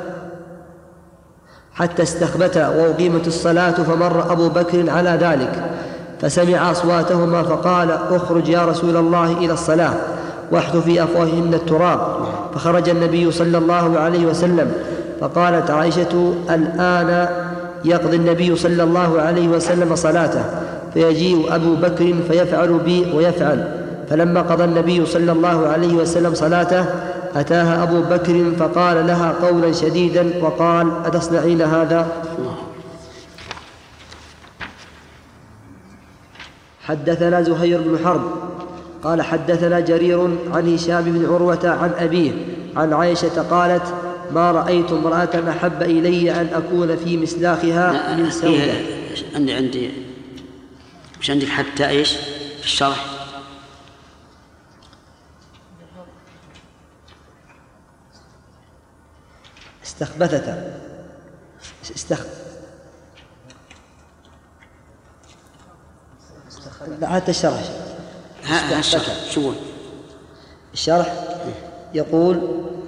حتى استخبتا وأقيمت الصلاة، فمر أبو بكر على ذلك فسمع أصواتهما فقال: اخرج يا رسول الله إلى الصلاة واحث في أفواههن التراب. فخرج النبي صلى الله عليه وسلم، فقالت عائشة: الآن يقضي النبي صلى الله عليه وسلم صلاته، فيجيء أبو بكر فيفعل بي ويفعل. فلما قضى النبي صلى الله عليه وسلم صلاته أتاها أبو بكر فقال لها قولا شديدا وقال: أتصنعين هذا؟ حدثنا زهير بن حرب قال حدثنا جرير عن هشام بن عروة عن أبيه عن عائشة قالت: ما رأيت امرأة أحب إلي أن أكون في مسلاخها من سودة. عندي عندي مش عندك حتى إيش في الشرح؟ استخبثت استخ حتى الشرح. ها الشرح شو الشرح؟ يقول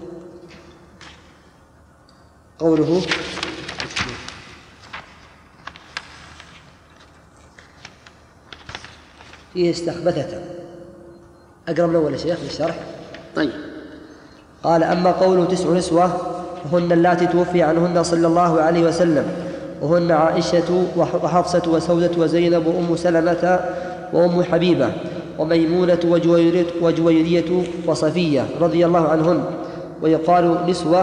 قوله: فيه استخبثت. أقرأ من أول شيخ الشرح. طيب. قال: أما قوله تسع نسوة وهن اللاتي توفي عنهن صلى الله عليه وسلم، وهن عائشة وحفصة وسودة وزينب وأم سلمة وأم حبيبة وميمونة وجويرية, وجويرية وصفية رضي الله عنهن. ويقال نسوة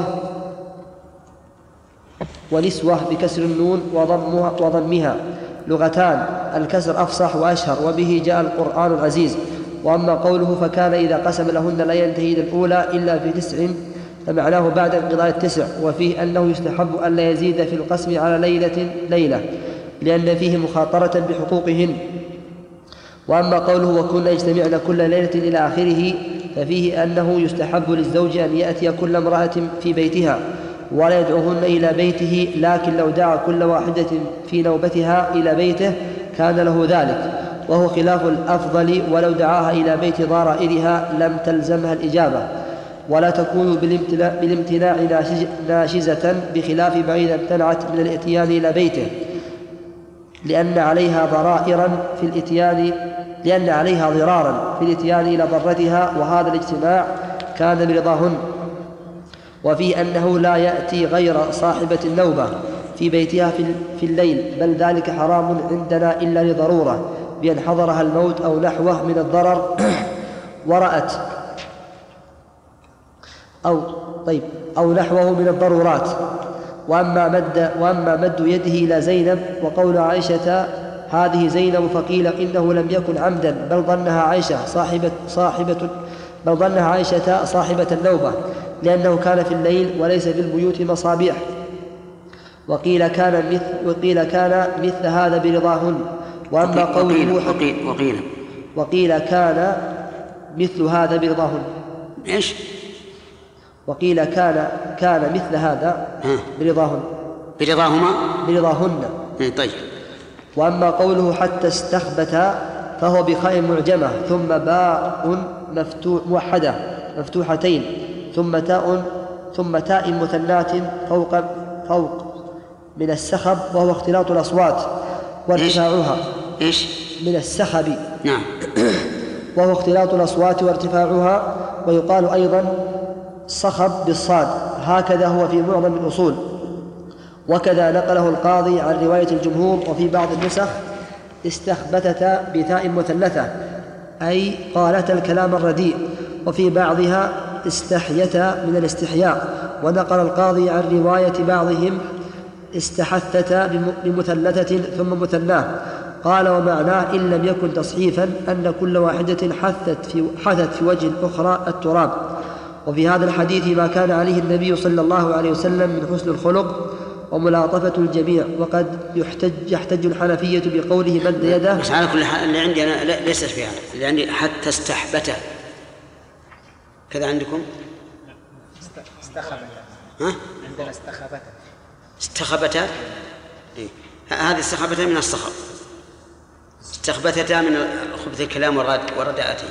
ونسوة بكسر النون وضمها, وضمها لغتان، الكسر أفصح وأشهر، وبه جاء القرآن العزيز. وأما قوله فكان إذا قسم لهن لا ينتهي إلى الأولى إلا في تسع، فمعناه بعد انقضاء التسع، وفيه أنه يستحب أن لا يزيد في القسم على ليلة ليلة لأن فيه مخاطرة بحقوقهن. وأما قوله وكن يجتمعن كل ليلة إلى آخره، ففيه أنه يستحب للزوج أن يأتي كل امرأة في بيتها ولا يدعوهن إلى بيته، لكن لو دعا كل واحدة في نوبتها إلى بيته كان له ذلك، وهو خلاف الأفضل. ولو دعاها إلى بيت ضرائرها لم تلزمها الإجابة، ولا تكون بالامتناع ناشزة، بخلاف ما إذا امتنعت من الإتيان إلى بيته لأن عليها ضرائرا في الإتيان لأن عليها ضرارا في الإتيان إلى ضرتها، وهذا الاجتماع كان برضاهن. وفيه أنه لا يأتي غير صاحبة النوبة في بيتها في الليل، بل ذلك حرام عندنا إلا لضرورة، بأن حضرها الموت أو نحوه من الضرر ورأت أو طيب أو نحوه من الضرورات. وأما مد وأما مد يده إلى زينب وقول عائشة هذه زينب، فقيل إنه لم يكن عمدا، بل ظنها عائشة صاحبة صاحبة بل ظنها عائشة صاحبة النوبة، لأنه كان في الليل وليس في البيوت مصابيح. وقيل كان مثل وقيل كان مثل هذا برضاهن. وأما قوله وقيل وقيل وقيل كان مثل هذا برضاهن. إيش؟ وقيل كان كان مثل هذا برضاهن برضاهما برضاهن. طيب. وأما قوله حتى استخبتا فهو بخاء معجمة ثم باء مفتوح موحدة مفتوحتين ثم تاء ثم تاء مثنات فوق فوق من السخب، وهو اختلاط الأصوات وارتفاعها. إيش؟ من السخب. نعم. وهو اختلاط الأصوات وارتفاعها. ويقال أيضا صخب بالصاد، هكذا هو في معظم الأصول. وكذا نقله القاضي عن رواية الجمهور. وفي بعض النسخ استخبتتا بتاء مثلثة، أي قالتا الكلام الرديء. وفي بعضها استحيتا من الاستحياء. ونقل القاضي عن رواية بعضهم استحثتا بمثلثة ثم مثناه. قال ومعناه إن لم يكن تصحيفا أن كل واحدة حثت في, حثت في وجه الأخرى التراب. وفي هذا الحديث ما كان عليه النبي صلى الله عليه وسلم من حسن الخلق وملاطفة الجميع. وقد يحتج, يحتج الحنفية بقوله مد يده. بس على كل حال اللي عندي أنا ليس فيها، اللي عندي حتى استحبته كذا عندكم؟ استخبت. ها؟ عندنا استخبت. استخبت. إيه؟ هذه استخبت من الصخب. استخبثتا من خبث الكلام ورداءته،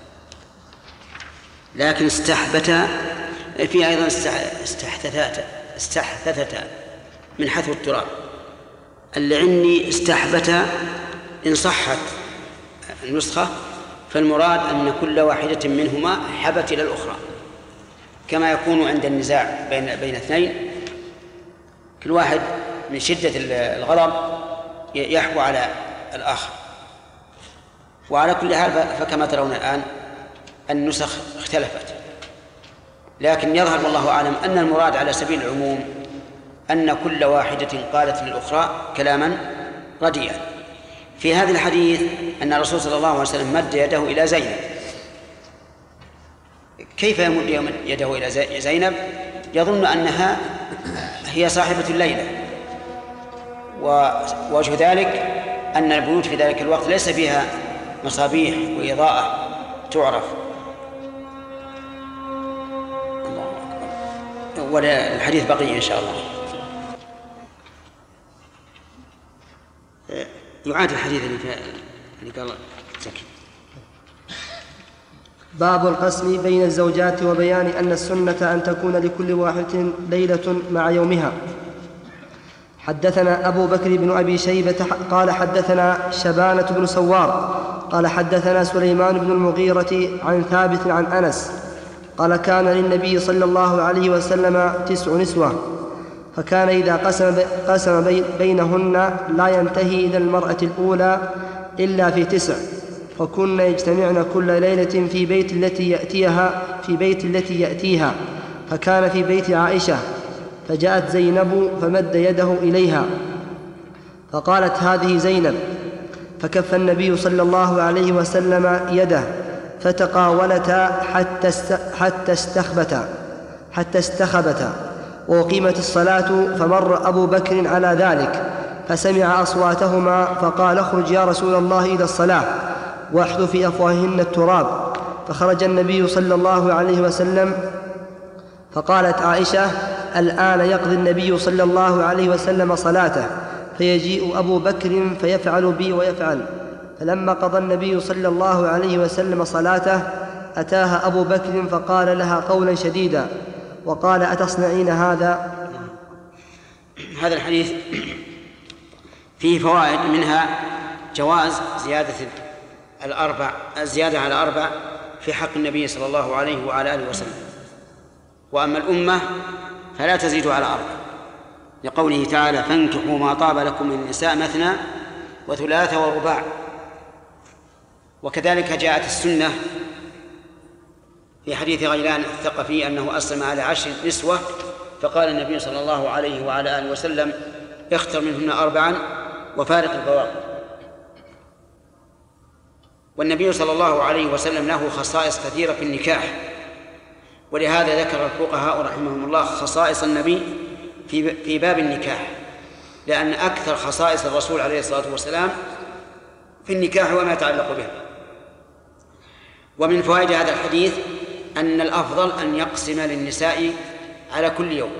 لكن استحبتا في أيضا استحدثتا استحدثتا من حثو التراب. اللي عندي استحبتا إن صحت النسخة فالمراد أن كل واحدة منهما حبت إلى الأخرى، كما يكون عند النزاع بين بين اثنين، كل واحد من شدة الغضب يحبو على الآخر. وعلى كل حال فكما ترون الآن النسخ اختلفت، لكن يظهر والله أعلم أن المراد على سبيل العموم أن كل واحدة قالت للأخرى كلاما رديئا. في هذا الحديث أن الرسول صلى الله عليه وسلم مد يده إلى زينب. كيف يمد يده إلى زينب؟ يظن أنها هي صاحبة الليلة، ووجه ذلك أن البيوت في ذلك الوقت ليس فيها مصابيح وإضاءة تعرف. الله أكبر. والحديث بقي إن شاء الله. يعاد الحديث اللي اللي قال زكي. باب القسم بين الزوجات وبيان أن السنة أن تكون لكل واحدة ليلة مع يومها. حدثنا أبو بكر بن أبي شيبة قال حدثنا شبانة بن سوار قال حدثنا سليمان بن المغيرة عن ثابت عن أنس قال كان للنبي صلى الله عليه وسلم تسع نسوة، فكان إذا قسم, قسم بينهن لا ينتهي إلى المرأة الأولى إلا في تسع، وكن يجتمعن كل ليلة في بيت التي يأتيها في بيت التي يأتيها، فكان في بيت عائشة، فجاءت زينب فمد يده إليها فقالت هذه زينب، فكف النبي صلى الله عليه وسلم يده فتقاولتا حتى حتى استخبتا حتى استخبتا وأقيمت الصلاة، فمر أبو بكر على ذلك فسمع أصواتهما فقال اخرج يا رسول الله إلى الصلاة واحذ في أفواههن التراب، فخرج النبي صلى الله عليه وسلم. فقالت عائشة الآن يقضي النبي صلى الله عليه وسلم صلاته، فيجيء أبو بكر فيفعل بي ويفعل. فلما قضى النبي صلى الله عليه وسلم صلاته أتاها أبو بكر فقال لها قولا شديدا وقال أتصنعين هذا؟ هذا الحديث فيه فوائد، منها جواز زيادة الأربع الزيادة على أربع في حق النبي صلى الله عليه وعلى آله وسلم، وأما الأمة فلا تزيد على أربع، لقوله تعالى فانكحوا ما طاب لكم من النساء مثنى وثلاث ورباع. وكذلك جاءت السنة في حديث غيلان الثقفي أنه أسلم على عشر نسوة، فقال النبي صلى الله عليه وعلى آله وسلم اختر منهن أربعا وفارق البواقي. والنبي صلى الله عليه وسلم له خصائص كثيرة في النكاح، ولهذا ذكر الفقهاء رحمهم الله خصائص النبي في في باب النكاح، لأن أكثر خصائص الرسول عليه الصلاة والسلام في النكاح وما يتعلق به. ومن فوائد هذا الحديث أن الأفضل أن يقسم للنساء على كل يوم.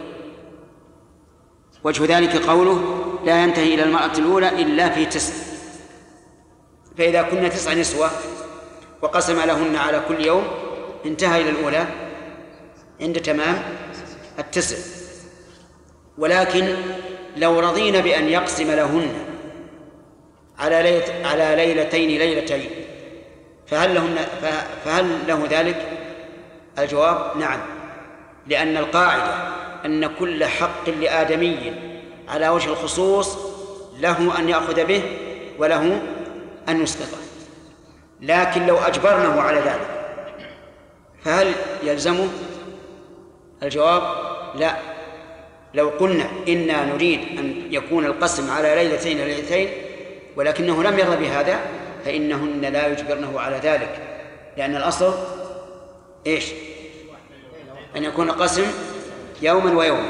وجه ذلك قوله لا ينتهي إلى المرأة الأولى إلا في تسع، فإذا كنا تسع نسوة وقسم لهن على كل يوم انتهى إلى الأولى عند تمام التسع. ولكن لو رضينا بأن يقسم لهن على ليلة على ليلتين ليلتين فهل لهن فهل له ذلك؟ الجواب نعم، لأن القاعدة أن كل حق لآدمي على وجه الخصوص له أن يأخذ به وله أن يسقطه. لكن لو أجبرناه على ذلك فهل يلزمه؟ الجواب لا. لو قلنا إنا نريد أن يكون القسم على ليلتين ليلتين ولكنه لم يرضى بهذا فإنهن لا يجبرنه على ذلك، لأن الأصل إيش؟ أن يكون قسم يوما ويوما.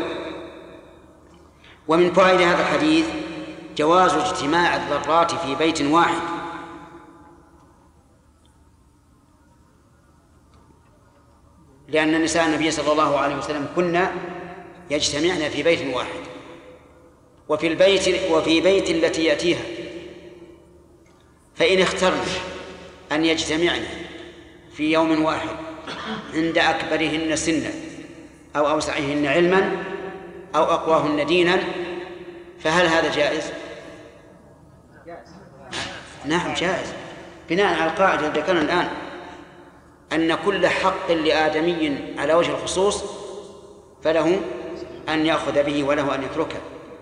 ومن فوائد هذا الحديث جواز اجتماع الذرات في بيت واحد، لأن نساء النبي صلى الله عليه وسلم كنا يجتمعن في بيت واحد، وفي البيت وفي بيت التي يأتيها، فإن اخترن أن يجتمعن في يوم واحد عند أكبرهن سنا أو أوسعهن علما أو أقواهن دينا فهل هذا جائز؟ نعم جائز، بناء على القاعدة التي ذكرنا الآن أن كل حق لآدمي على وجه الخصوص فله أن يأخذ به وله أن يتركه.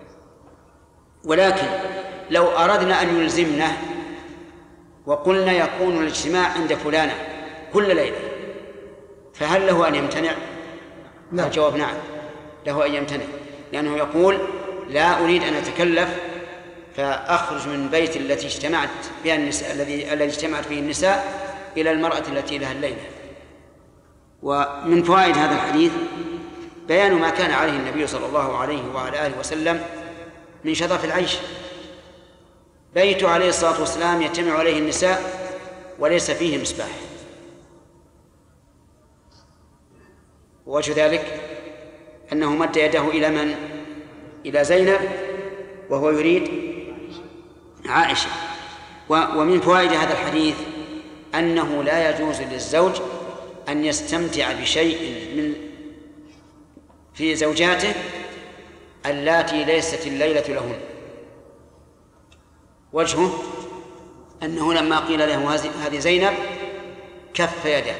ولكن لو أردنا أن يلزمنا وقلنا يكون الاجتماع عند فلانة كل ليلة فهل له أن يمتنع؟ نعم. الجواب نعم، له أن يمتنع، لأنه يقول لا أريد أن أتكلف فأخرج من بيت التي اجتمعت بها النساء الذي الذي اجتمعت فيه النساء إلى المرأة التي لها الليلة. ومن فوائد هذا الحديث بيان ما كان عليه النبي صلى الله عليه وعلى آله وسلم من شرف العيش. بيت عليه الصلاة والسلام يجتمع عليه النساء وليس فيه مصباح. ووجه ذلك أنه مد يده إلى من؟ إلى زينب وهو يريد عائشة. ومن فوائد هذا الحديث أنه لا يجوز للزوج أن يستمتع بشيء من في زوجاته اللاتي ليست الليلة لهن. وجهه أنه لما قيل له هذه زينب كف يده.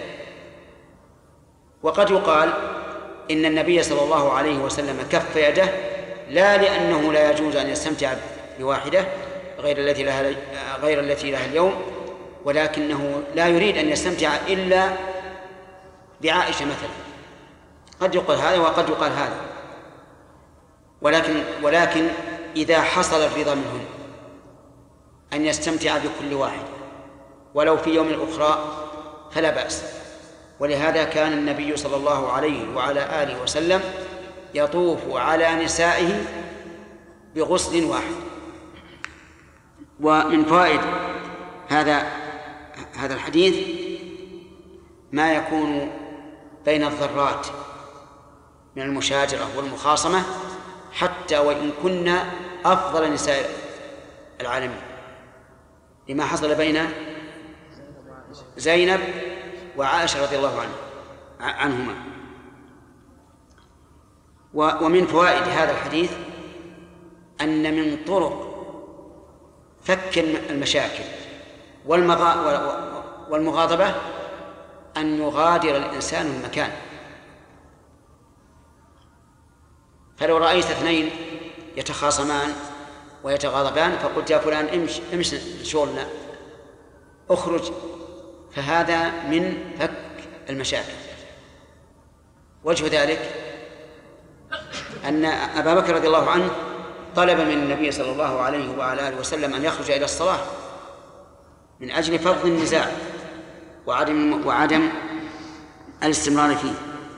وقد يقال إن النبي صلى الله عليه وسلم كف يده لا لأنه لا يجوز أن يستمتع بواحدة غير التي لها غير التي لها اليوم، ولكنه لا يريد أن يستمتع إلا بعائشة مثلا. قد يقال هذا وقد يقال هذا، ولكن ولكن إذا حصل الرضا منهن أن يستمتع بكل واحد ولو في يوم الأخرى فلا بأس. ولهذا كان النبي صلى الله عليه وعلى آله وسلم يطوف على نسائه بغسل واحد. ومن فوائد هذا هذا الحديث ما يكون بين الذرات من المشاجرة والمخاصمة حتى وإن كنا أفضل نساء العالمين، لما حصل بين زينب وعائشة رضي الله عنه عنهما. ومن فوائد هذا الحديث أن من طرق فك المشاكل والمغاضبة أن يغادر الإنسان المكان. فلو رأيت اثنين يتخاصمان ويتغاضبان فقلت يا فلان امش امش شغلنا اخرج، فهذا من فك المشاكل. وجه ذلك أن أبا بكر رضي الله عنه طلب من النبي صلى الله عليه وعلى آله وسلم أن يخرج إلى الصلاة من أجل فرض النزاع وعدم وعدم الاستمرار فيه.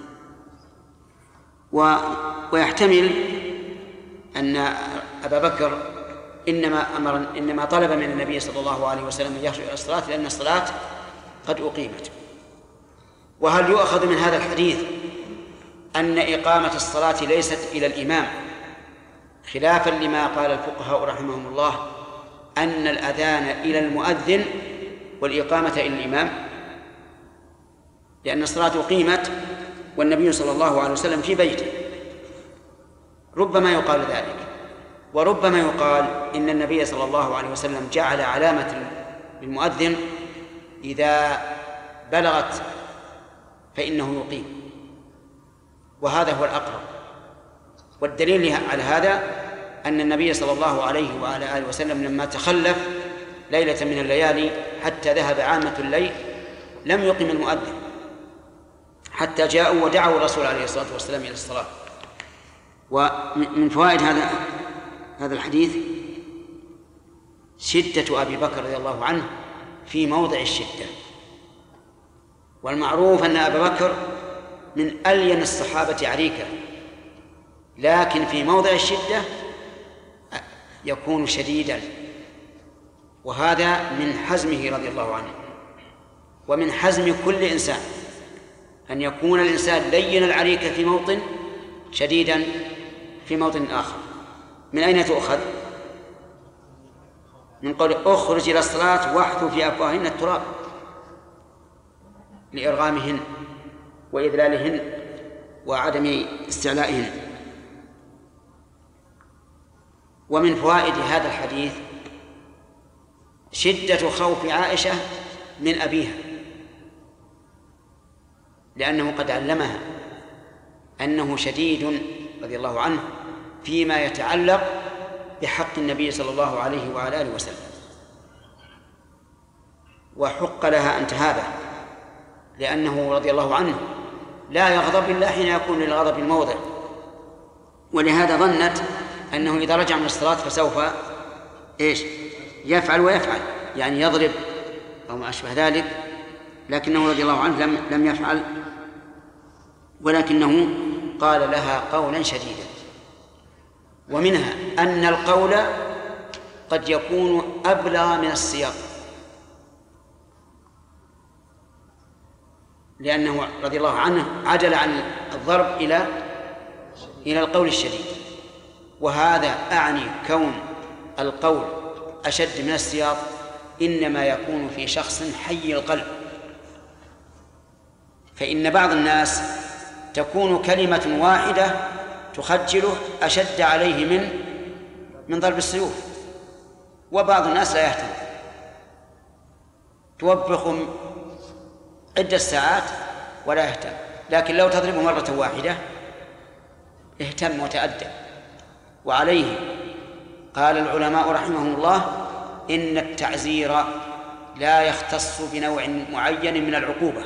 و ويحتمل أن أبا بكر إنما أمر إنما طلب من النبي صلى الله عليه وسلم أن يخرج إلى الصلاة لأن الصلاة قد أقيمت. وهل يؤخذ من هذا الحديث أن إقامة الصلاة ليست إلى الإمام، خلافا لما قال الفقهاء رحمهم الله أن الأذان إلى المؤذن والإقامة إلى الإمام، لأن الصلاة أقيمت والنبي صلى الله عليه وسلم في بيته. ربما يقال ذلك، وربما يقال إن النبي صلى الله عليه وسلم جعل علامة للمؤذن إذا بلغت فإنه يقيم، وهذا هو الأقرب. والدليل على هذا أن النبي صلى الله عليه وعلى آله وسلم لما تخلف ليلة من الليالي حتى ذهب عامة الليل لم يقم المؤذن حتى جاءوا ودعوا الرسول عليه الصلاة والسلام إلى الصلاة. ومن فوائد هذا هذا الحديث شدة أبي بكر رضي الله عنه في موضع الشدة. والمعروف أن أبا بكر من ألين الصحابة عريكة، لكن في موضع الشدة يكون شديدا، وهذا من حزمه رضي الله عنه. ومن حزم كل إنسان أن يكون الإنسان لين العريكة في موطن، شديدا في موطن آخر. من أين تؤخذ؟ من قول اخرج إلى الصلاة واحثوا في أفواههن التراب لإرغامهن وإذلالهن وعدم استعلائهن. ومن فوائد هذا الحديث شدة خوف عائشة من أبيها، لأنه قد علمها أنه شديد رضي الله عنه فيما يتعلق بحق النبي صلى الله عليه وعلى آله وسلم، وحق لها أن تهابه، لأنه رضي الله عنه لا يغضب إلا حين يكون للغضب الموضع، ولهذا ظنت أنه إذا رجع من الصلاة فسوف إيش يفعل ويفعل، يعني يضرب أو ما أشبه ذلك، لكنه رضي الله عنه لم لم يفعل، ولكنه قال لها قولا شديدا. ومنها أن القول قد يكون أبلغ من السياق، لأنه رضي الله عنه عدل عن الضرب إلى إلى القول الشديد، وهذا أعني كون القول أشد من السياق إنما يكون في شخص حي القلب، فإن بعض الناس تكون كلمة واحدة تخجله أشد عليه من من ضرب السيوف، وبعض الناس لا يهتم، توبخ عدة ساعات ولا يهتم، لكن لو تضربه مرة واحدة اهتم وتأدب. وعليه قال العلماء رحمهم الله إن التعزير لا يختص بنوع معين من العقوبة،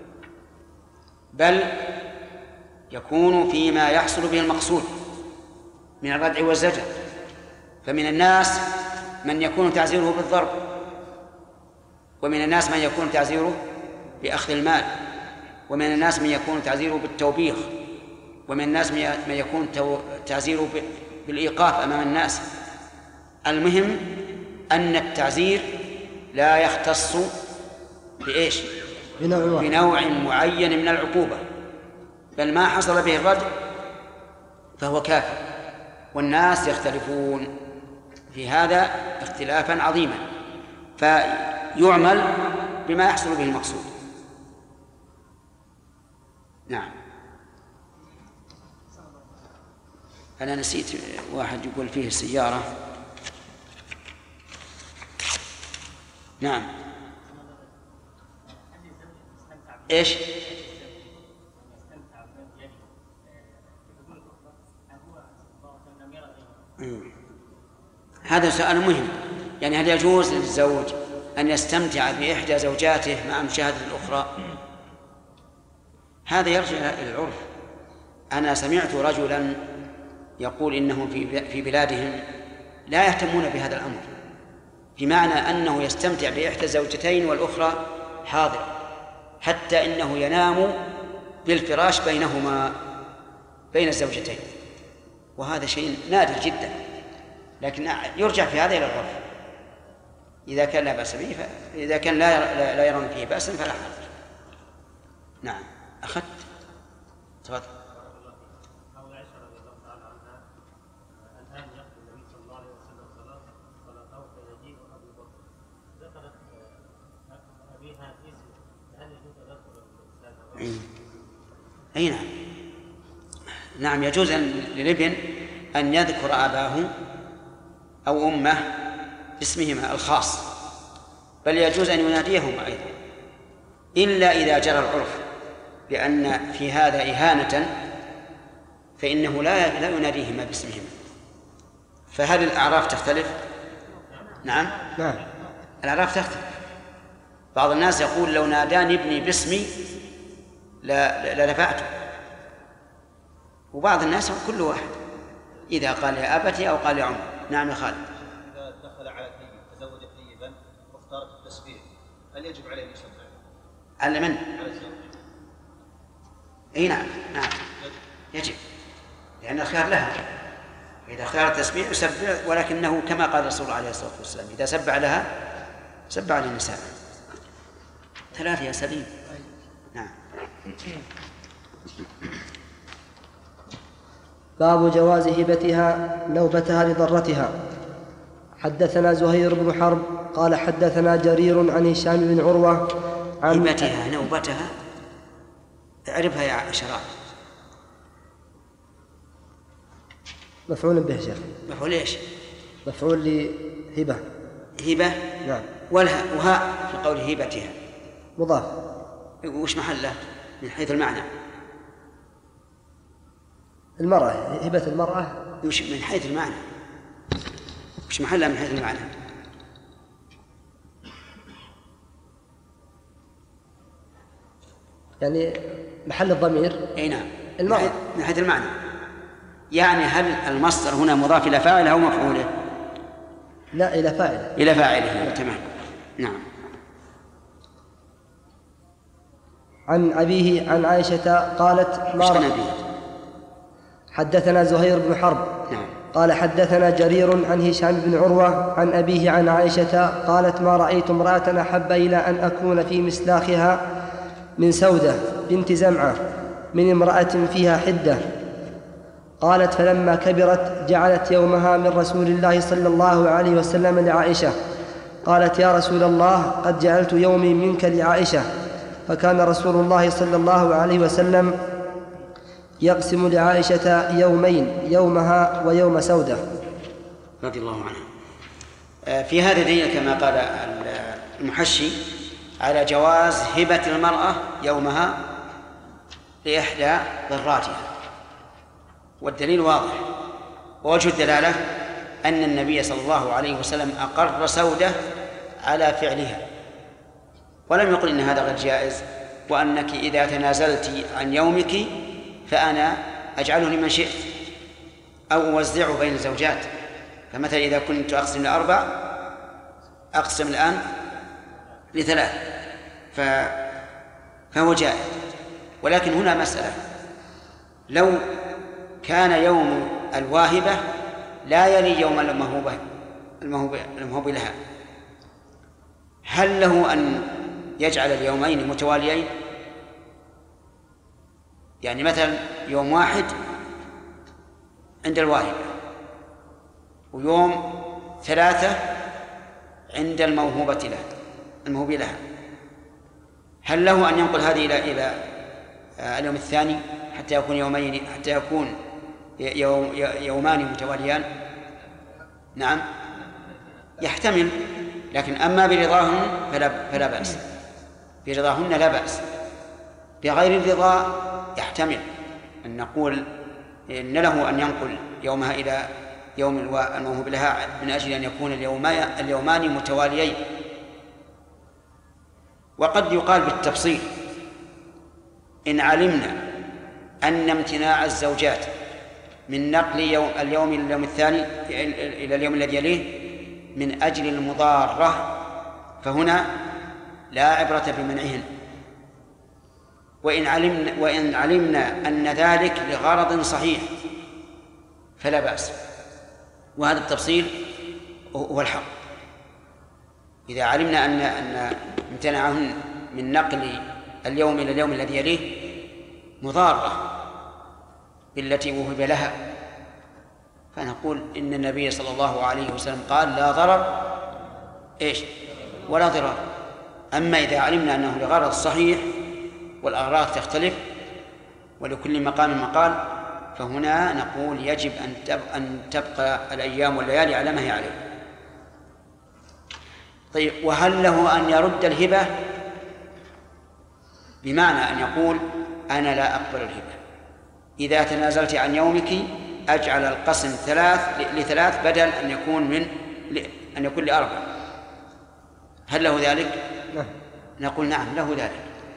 بل يكون فيما يحصل به المقصود من الردع والزجر. فمن الناس من يكون تعزيره بالضرب، ومن الناس من يكون تعزيره بأخذ المال، ومن الناس من يكون تعزيره بالتوبيخ، ومن الناس من يكون تعزيره بالإيقاف أمام الناس. المهم أن التعزير لا يختص بإيش؟ بنوع, بنوع معين من العقوبة، بل ما حصل به الردع فهو كافر. والناس يختلفون في هذا اختلافا عظيما، فيعمل بما يحصل به المقصود. نعم. أنا نسيت واحد يقول فيه السيارة. نعم. إيش؟ هذا سؤال مهم، يعني هل يجوز للزوج أن يستمتع بإحدى زوجاته مع مشاهدة الأخرى؟ هذا يرجع إلى العرف. أنا سمعت رجلا يقول إنهم في بلادهم لا يهتمون بهذا الأمر، بمعنى أنه يستمتع بإحدى الزوجتين والأخرى حاضر، حتى إنه ينام بالفراش بينهما بين الزوجتين، وهذا شيء نادر جدا، لكن يرجع في هذا إلى العرف. إذا كان لا بأس به، إذا كان لا لا يرون فيه بأسا فلا حرج. نعم. أخذت تفضل. أي نعم. نعم يجوز للابن أن يذكر أباه أو أمه باسمهما الخاص، بل يجوز أن يناديهما أيضا، إلا إذا جرى العرف بأن في هذا إهانة فإنه لا لا يناديهما باسمهما. فهل الأعراف تختلف؟ نعم. نعم. الأعراف تختلف. بعض الناس يقول لو ناداني ابني باسمي لا لدفعته، وبعض الناس كل واحد إذا قال يا أبتي أو قال يا عمر. نعم يا خالد. إذا دخل على ثيب تزوج ثيبا واختار التسبيح هل يجب عليه أن يسبح؟ على من؟ على الزوج. أي نعم. نعم يجب، لأن الخيار لها. إذا اختار التسبيح يسبح، ولكنه كما قال الرسول عليه الصلاة والسلام إذا سبح لها سبح للنساء. ثلاثة يا سليم. نعم. باب جواز هبتها نوبتها لضرتها. حدثنا زهير بن حرب قال حدثنا جرير عن هشام بن عروة عن هبتها نوبتها اعرفها يا شراب. مفعول به شيخ. مفعول ايش؟ مفعول لهبة. هبة. نعم. والها وها في قول هبتها مضاف. وش محله من حيث المعنى؟ المرأة، هبة المرأة. وش من حيث المعنى؟ وش محلها من حيث المعنى؟ يعني محل الضمير. اي نعم. المرأة. من حيث المعنى، يعني هل المصدر هنا مضاف إلى فاعله أو مفعوله؟ لا، إلى فاعله. إلى فاعله. تمام. نعم. عن أبيه عن عائشة قالت ما حدثنا زهير بن حرب. نعم. قال حدثنا جرير عن هشام بن عروة عن أبيه عن عائشة قالت ما رأيت امرأة أحب إلى أن أكون في مسلاخها من سودة بنت زمعة من امرأة فيها حدة. قالت فلما كبرت جعلت يومها من رسول الله صلى الله عليه وسلم لعائشة. قالت يا رسول الله قد جعلت يومي منك لعائشة. فكان رسول الله صلى الله عليه وسلم يقسم لعائشة يومين، يومها ويوم سودة رضي الله عنها. في هذا دليل كما قال المحشي على جواز هبة المرأة يومها لإحدى ضراتها، والدليل واضح. ووجه الدلالة أن النبي صلى الله عليه وسلم أقر سودة على فعلها ولم يقل إن هذا غير جائز، وأنك إذا تنازلت عن يومك فأنا أجعله لمن شئت أو أوزعه بين الزوجات. فمثلا إذا كنت أقسم لأربع أقسم الآن لثلاث فهو جائز. ولكن هنا مسألة، لو كان يوم الواهبة لا يلي يوم الموهوبة الموهوب لها، هل له أن يجعل اليومين متواليين؟ يعني مثلا يوم واحد عند الواهبة ويوم ثلاثة عند الموهوبة لها الموهوب لها، هل له أن ينقل هذه إلى إلى اليوم الثاني حتى يكون يومين حتى يكون يومان متواليان؟ نعم يحتمل، لكن أما برضاهن فلا, فلا بأس. برضاهن لا بأس. بغير الرضا يحتمل أن نقول إن له أن ينقل يومها إلى يوم الموهوب لها من أجل أن يكون اليومان متواليين. وقد يقال بالتفصيل إن علمنا أن امتناع الزوجات من نقل يوم اليوم إلى اليوم الثاني إلى اليوم الذي يليه من أجل المضارة فهنا لا عبرة بمنعهن. وإن علمنا, وإن علمنا أن ذلك لغرض صحيح فلا بأس. وهذا التفصيل هو الحق. إذا علمنا أن أن امتناعهن من نقل اليوم إلى اليوم الذي يليه مضارة بالتي وهب لها فنقول إن النبي صلى الله عليه وسلم قال لا ضرر إيش ولا ضرار. أما إذا علمنا أنه لغرض صحيح والأغراض تختلف ولكل مقام مقال فهنا نقول يجب أن تبقى الأيام والليالي على ما هي عليه. طيب، وهل له أن يرد الهبة؟ بمعنى أن يقول أنا لا أقبل الهبة، إذا تنازلت عن يومك أجعل القسم ثلاث لثلاث بدل أن يكون من أن يكون لأربع. هل له ذلك؟ نعم. نقول نعم له ذلك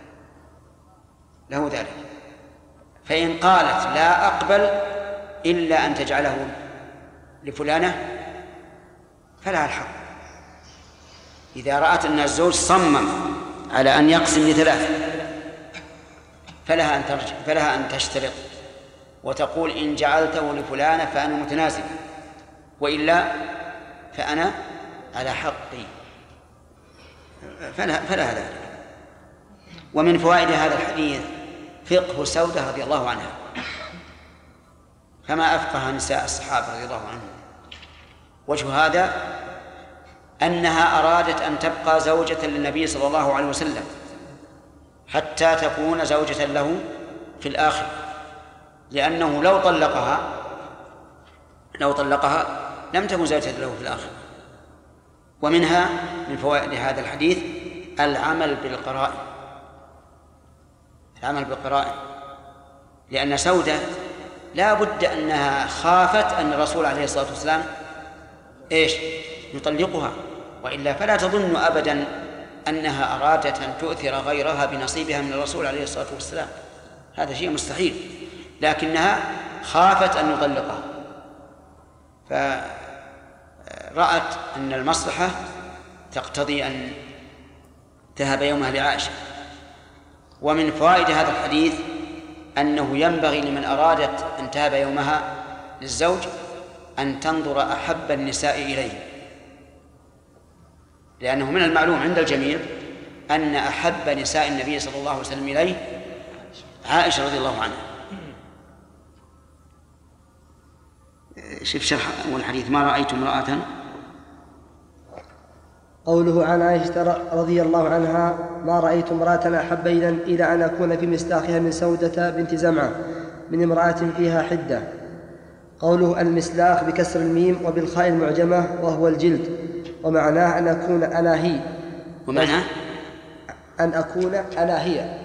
له ذلك. فإن قالت لا أقبل إلا أن تجعله لفلانة فلها الحق. إذا رأت أن الزوج صمم على أن يقسم لثلاث فلها أن ترجع فلها أن تشترط وتقول إن جعلته لفلانة فأنا متنازل وإلا فأنا على حقي فلا, فلا ذلك. ومن فوائد هذا الحديث فقه سودة رضي الله عنها كما أفقه نساء الصحابة رضي الله عنهم. وجه هذا أنها أرادت أن تبقى زوجة للنبي صلى الله عليه وسلم حتى تكون زوجة له في الآخرة، لأنه لو طلقها لو طلقها لم تكن زوجة له في الآخرة. ومنها من فوائد هذا الحديث العمل بالقرائن العمل بالقرائن لأن سودة لا بد أنها خافت أن الرسول عليه الصلاة والسلام إيش يطلقها، وإلا فلا تظن أبدا أنها أرادت أن تؤثر غيرها بنصيبها من الرسول عليه الصلاة والسلام، هذا شيء مستحيل، لكنها خافت أن يطلقها، فرأت أن المصلحة تقتضي أن تهب يومها لعائشة. ومن فوائد هذا الحديث أنه ينبغي لمن أرادت أن تهب يومها للزوج أن تنظر أحب النساء إليه، لأنه من المعلوم عند الجميع أن أحب نساء النبي صلى الله عليه وسلم إليه عائشة رضي الله عنها. شوف شرح أول الحديث: ما رأيت امرأة. قوله عن عائشة رضي الله عنها: ما رأيت امرأة أحب إلى أن أكون في مصداقها من سودة بنت زمعة من امرأة فيها حدة. قوله المسلاخ بكسر الميم وبالخاء المعجمة وهو الجلد، ومعناه أن أكون أنا هي. ومعناه أن أكون أنا هي.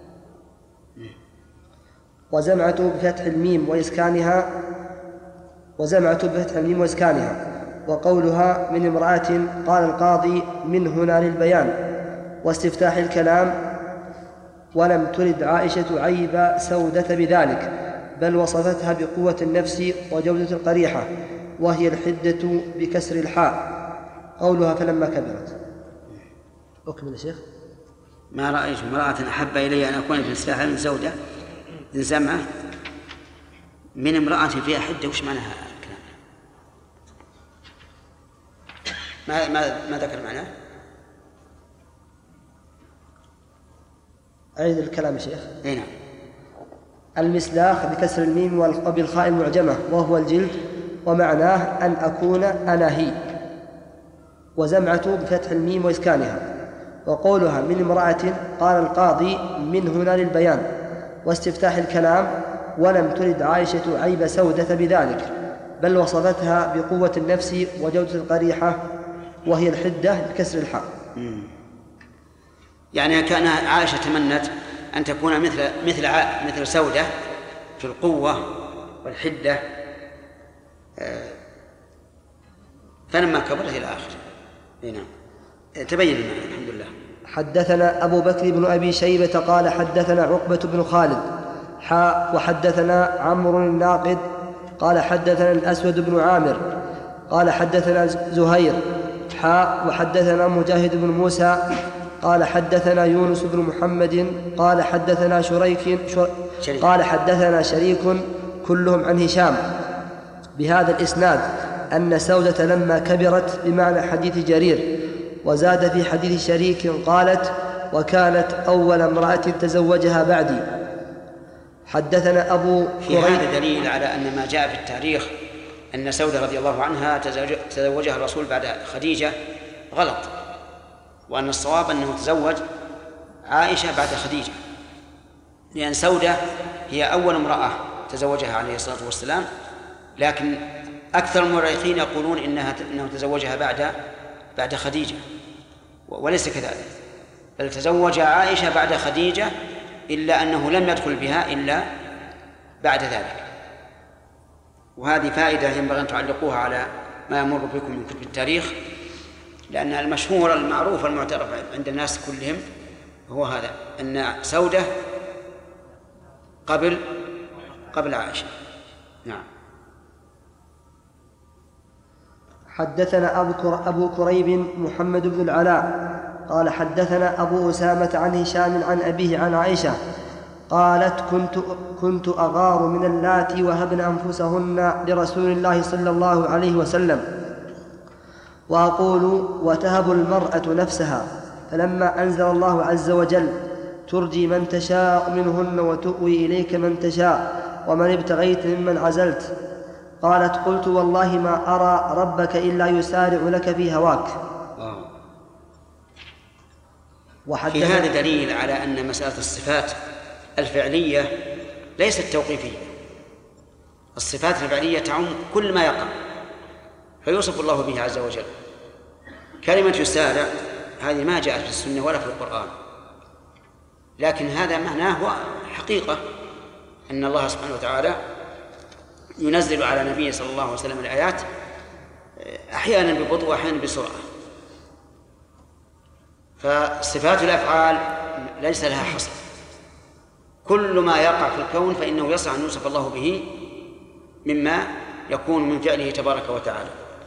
وزمعة بفتح الميم وإسكانها وزمعة بفتح الميم وإسكانها. وقولها من امرأة قال القاضي من هنا للبيان واستفتاح الكلام، ولم ترد عائشة عيب سودة بذلك، بل وصفتها بقوة النفس وجودة القريحة، وهي الحدة بكسر الحاء. قولها فلما كبرت. أكمل يا شيخ. ما رأيت امرأة أحب إلي أن أكون في مصداقها من سودة بنت زمعة من امرأة فيها حدة. وش معناها الكلام؟ ما ما ما ذكر معناه. أعيد الكلام يا شيخ. أي نعم. المسلاخ بكسر الميم وبالخاء المعجمة وهو الجلد، ومعناه أن أكون أنا هي. وزمعة بفتح الميم وإسكانها. وقولها من امرأة قال القاضي من هنا للبيان واستفتاح الكلام، ولم ترد عائشة عيب سودة بذلك، بل وصفتها بقوة النفس وجودة القريحة، وهي الحدة بكسر الحاء. يعني كان عائشة تمنت أن تكون مثل مثل مثل سودة في القوة والحدة، فلما كبرت إلى آخر. نعم. تبين المعنى. الحمد لله. حدثنا أبو بكر بن أبي شيبة قال حدثنا عقبة بن خالد حاء وحدثنا عمرو الناقد قال حدثنا الأسود بن عامر قال حدثنا زهير حاء وحدثنا مجاهد بن موسى قال حدثنا يونس بن محمد قال حدثنا شريك شر قال حدثنا شريك كلهم عن هشام بهذا الإسناد أن سودة لما كبرت بمعنى حديث جرير. وزاد في حديث شريك قالت وكانت أول امرأة تزوجها بعدي. حدثنا أبو في هذا دليل على أن ما جاء في التاريخ أن سودة رضي الله عنها تزوجها الرسول بعد خديجة غلط، وأن الصواب أنه تزوج عائشة بعد خديجة، لأن سودة هي أول امرأة تزوجها عليه الصلاة والسلام، لكن أكثر المؤرخين يقولون إنها إنه تزوجها بعد بعد خديجة، وليس كذلك، بل تزوج عائشة بعد خديجة، إلا أنه لم يدخل بها إلا بعد ذلك. وهذه فائدة ينبغي أن تعلقوها على ما يمر بكم من كتب التاريخ، لأن المشهور المعروف المعترف عند الناس كلهم هو هذا، أن سودة قبل قبل عائشة. نعم. حدثنا أبو كريب محمد بن العلاء قال حدثنا أبو أسامة عن هشام عن أبيه عن عائشة قالت كنت, كنت أغار من اللاتي وهبن أنفسهن لرسول الله صلى الله عليه وسلم، وأقول وتهب المرأة نفسها، فلما أنزل الله عز وجل ترجي من تشاء منهن وتؤوي إليك من تشاء ومن ابتغيت ممن عزلت. قالت قلت والله ما أرى ربك إلا يسارع لك في هواك. في هذا دليل على أن مسألة الصفات الفعلية ليست توقيفية. الصفات الفعلية تعم كل ما يقع فيوصف الله به عز وجل. كلمة يسارع هذه ما جاءت في السنة ولا في القرآن، لكن هذا معناه هو حقيقة أن الله سبحانه وتعالى ينزل على نبيه صلى الله عليه وسلم الآيات أحيانا ببطء وأحيانا بسرعة. فصفات الأفعال ليس لها حصر، كل ما يقع في الكون فإنه يسعى أن يوصف الله به مما يكون من فعله تبارك وتعالى.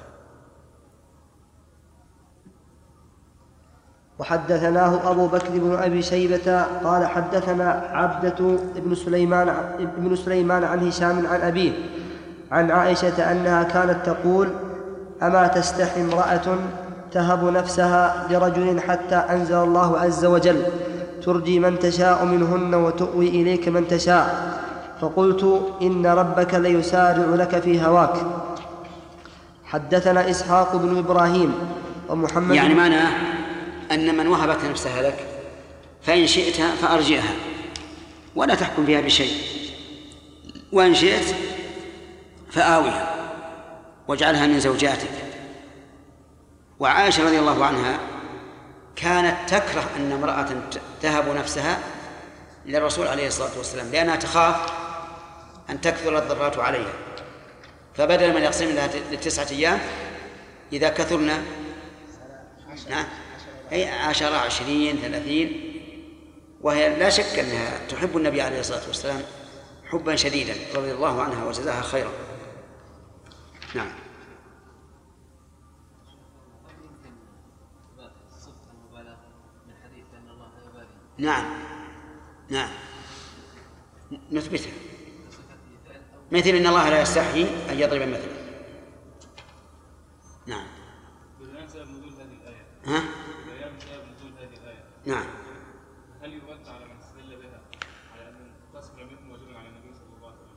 وحدثناه أبو بكر بن أبي شيبة قال حدثنا عبدة بن سليمان ابن سليمان عن هشام عن أبيه عن عائشة أنها كانت تقول: أما تستحي امرأة تهب نفسها لرجل حتى أنزل الله عز وجل: ترجي من تشاء منهن وتؤوي إليك من تشاء. فقلت: إن ربك ليسارع لك في هواك. حدثنا إسحاق بن إبراهيم ومحمد يعني معناه أن من وهبت نفسها لك فإن شئت فأرجعها ولا تحكم فيها بشيء، وإن شئت فآوها واجعلها من زوجاتك. وعائشة رضي الله عنها كانت تكره أن امرأة تهب نفسها للرسول عليه الصلاة والسلام لأنها تخاف أن تكثر الضرات عليها، فبدل من يقسم لها لتسعة أيام إذا كثرنا نعم أي عشرة عشرين ثلاثين، وهي لا شك أنها تحب النبي عليه الصلاة والسلام حبا شديدا رضي الله عنها وجزاها خيرا. نعم. نعم نعم نثبتها، مثل إن الله لا يستحي أن يضرب مثلا. نعم. ها؟ نعم. هل يرد على من استدل بها على أن قسم منكم واجب على النبي صلى الله عليه وسلم؟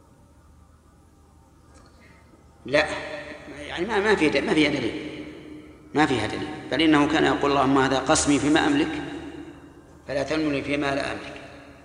لا، يعني ما ما في ما فيها دليل، ما فيها دليل، بل إنه كان يقول: اللهم هذا قسمي فيما أملك فلا تلمني فيما لا أملك.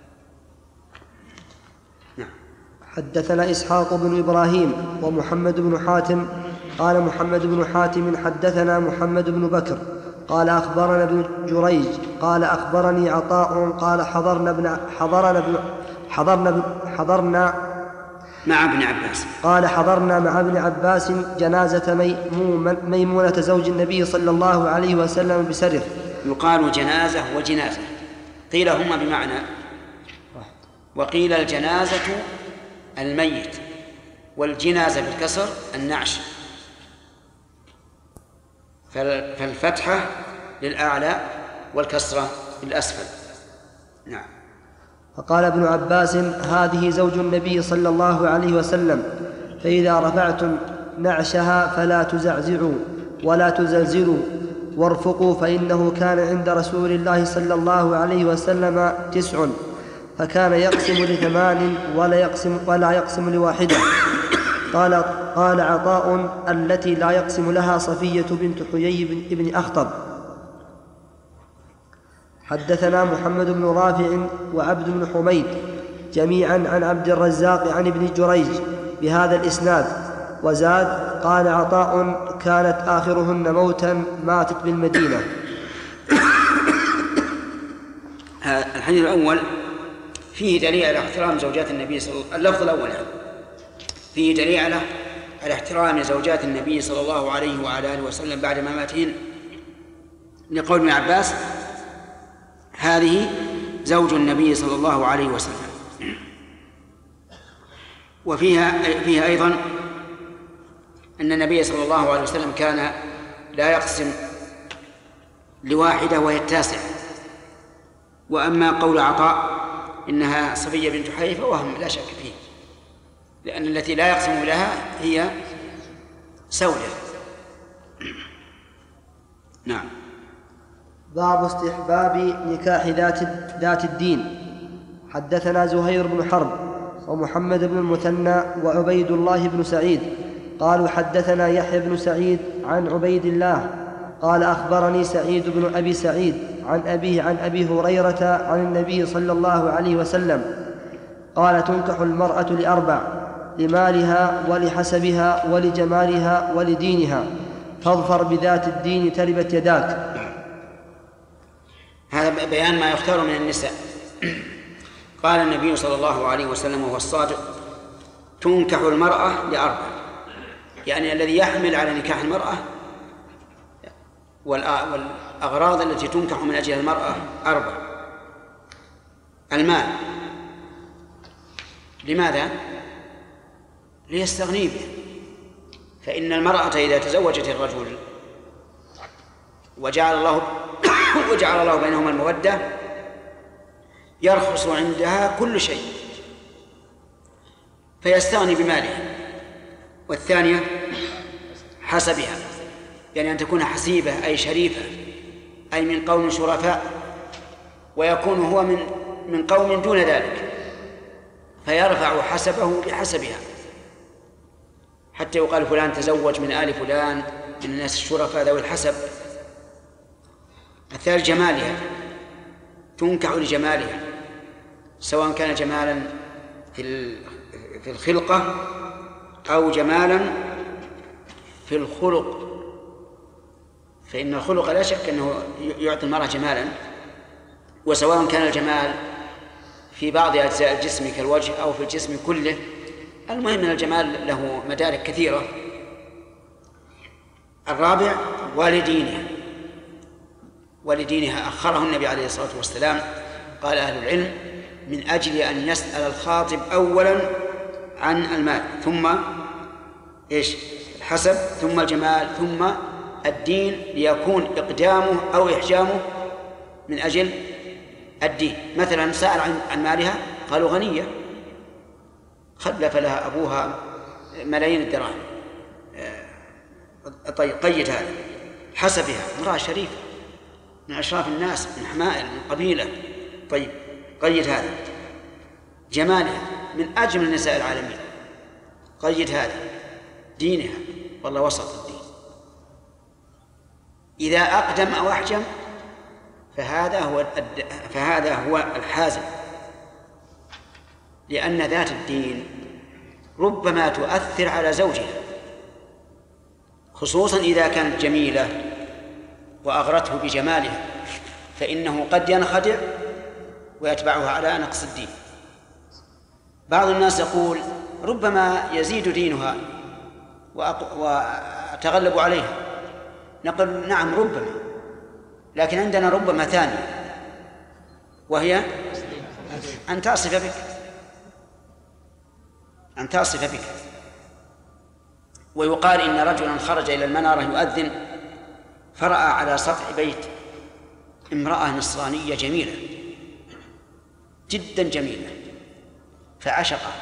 نعم. حدثنا إسحاق بن إبراهيم ومحمد بن حاتم قال محمد بن حاتم حدثنا محمد بن بكر قال أخبرنا ابن جريج قال أخبرني عطاء قال حضرنا ابن حضرنا ابن حضرنا ابن حضرنا مع ابن عباس قال حضرنا مع ابن عباس جنازة ميمونة زوج النبي صلى الله عليه وسلم بسرف. يقال جنازة وجنازة، قيل هما بمعنى، وقيل الجنازة الميت والجنازة بالكسر النعش، فالفتحة للأعلى والكسرة للأسفل. نعم. فقال ابن عباس: هذه زوج النبي صلى الله عليه وسلم، فإذا رفعتم نعشها فلا تزعزعوا ولا تزلزلوا وارفقوا، فإنه كان عند رسول الله صلى الله عليه وسلم تسع، فكان يقسم لثمان ولا يقسم, ولا يقسم لواحدة. قال, قال عطاء: التي لا يقسم لها صفية بنت حيي بن أخطب. حدثنا محمد بن رافع وعبد بن حميد جميعا عن عبد الرزاق عن ابن جريج بهذا الإسناد، وزاد: قال عطاء: كانت آخرهن موتا ماتت بالمدينة. الحديث الأول فيه دليل على احترام زوجات النبي صلى الله عليه وسلم. اللفظ الأول يعني فيه دليل على على احترام زوجات النبي صلى الله عليه وعلى آله وسلم بعد مماتهن، لقول ابن عباس: هذه زوج النبي صلى الله عليه وسلم. وفيها فيها أيضا أن النبي صلى الله عليه وسلم كان لا يقسم لواحدة وهي التاسعة. وأما قول عطاء إنها صفية بنت حيي فوهم لا شك فيه، لأن التي لا يقسم لها هي سودة. نعم. باب استحباب نكاح ذات ذات الدين. حدثنا زهير بن حرب ومحمد بن المثنى وعبيد الله بن سعيد قالوا حدثنا يحيى بن سعيد عن عبيد الله قال أخبرني سعيد بن أبي سعيد عن أبيه عن أبي هريرة عن النبي صلى الله عليه وسلم قال: تنكح المرأة لأربع: لمالها ولحسبها ولجمالها ولدينها، فاظفر بذات الدين تربت يداك. هذا بيان ما يختار من النساء. قال النبي صلى الله عليه وسلم وهو الصادق: تنكح المرأة لأربع، يعني الذي يحمل على نكاح المرأة والأغراض التي تنكح من أجل المرأة أربع: المال. لماذا؟ ليستغني به، فإن المرأة إذا تزوجت الرجل وجعل الله وجعل الله بينهما المودة يرخص عندها كل شيء فيستغني بمالها. والثانية حسبها، يعني أن تكون حسيبة أي شريفة، أي من قوم شرفاء، ويكون هو من من قوم دون ذلك فيرفع حسبه بحسبها، حتى يقال فلان تزوج من آل فلان من الناس الشرفاء ذوي الحسب. الثالث جمالها، تنكح لجمالها، سواء كان جمالا في في الخلقة أو جمالا في الخلق، فإن الخلق لا شك أنه يعطي المرأة جمالا، وسواء كان الجمال في بعض أجزاء الجسم كالوجه أو في الجسم كله، المهم أن الجمال له مدارك كثيرة. الرابع ولدينها، ولدينها أخره النبي عليه الصلاة والسلام. قال أهل العلم: من أجل أن يسأل الخاطب أولا عن المال، ثم إيش؟ الحسب، ثم الجمال، ثم الدين، ليكون إقدامه أو إحجامه من أجل الدين. مثلا سأل عن مالها، قالوا غنية خلف لها أبوها ملايين الدراهم، طيب قيد هذا. حسبها، امرأة شريفة من أشراف الناس، من حمائل، من قبيلة، طيب قيد هذا. جمالها، من أجمل نساء العالمين، قيد هذا. دينها، والله وسط الدين. إذا أقدم أو أحجم فهذا هو فهذا هو الحازم، لأن ذات الدين ربما تؤثر على زوجها، خصوصا إذا كانت جميلة وأغرته بجمالها، فإنه قد ينخدع ويتبعها على نقص الدين. بعض الناس يقول ربما يزيد دينها وأتغلب عليها، نقول نعم ربما، لكن عندنا ربما ثانية، وهي أن تعصف بك أن تعصف بك ويقال إن رجلا خرج إلى المنارة يؤذن، فرأى على سطح بيت امرأة نصرانية جميلة جدا جميلة، فعشقها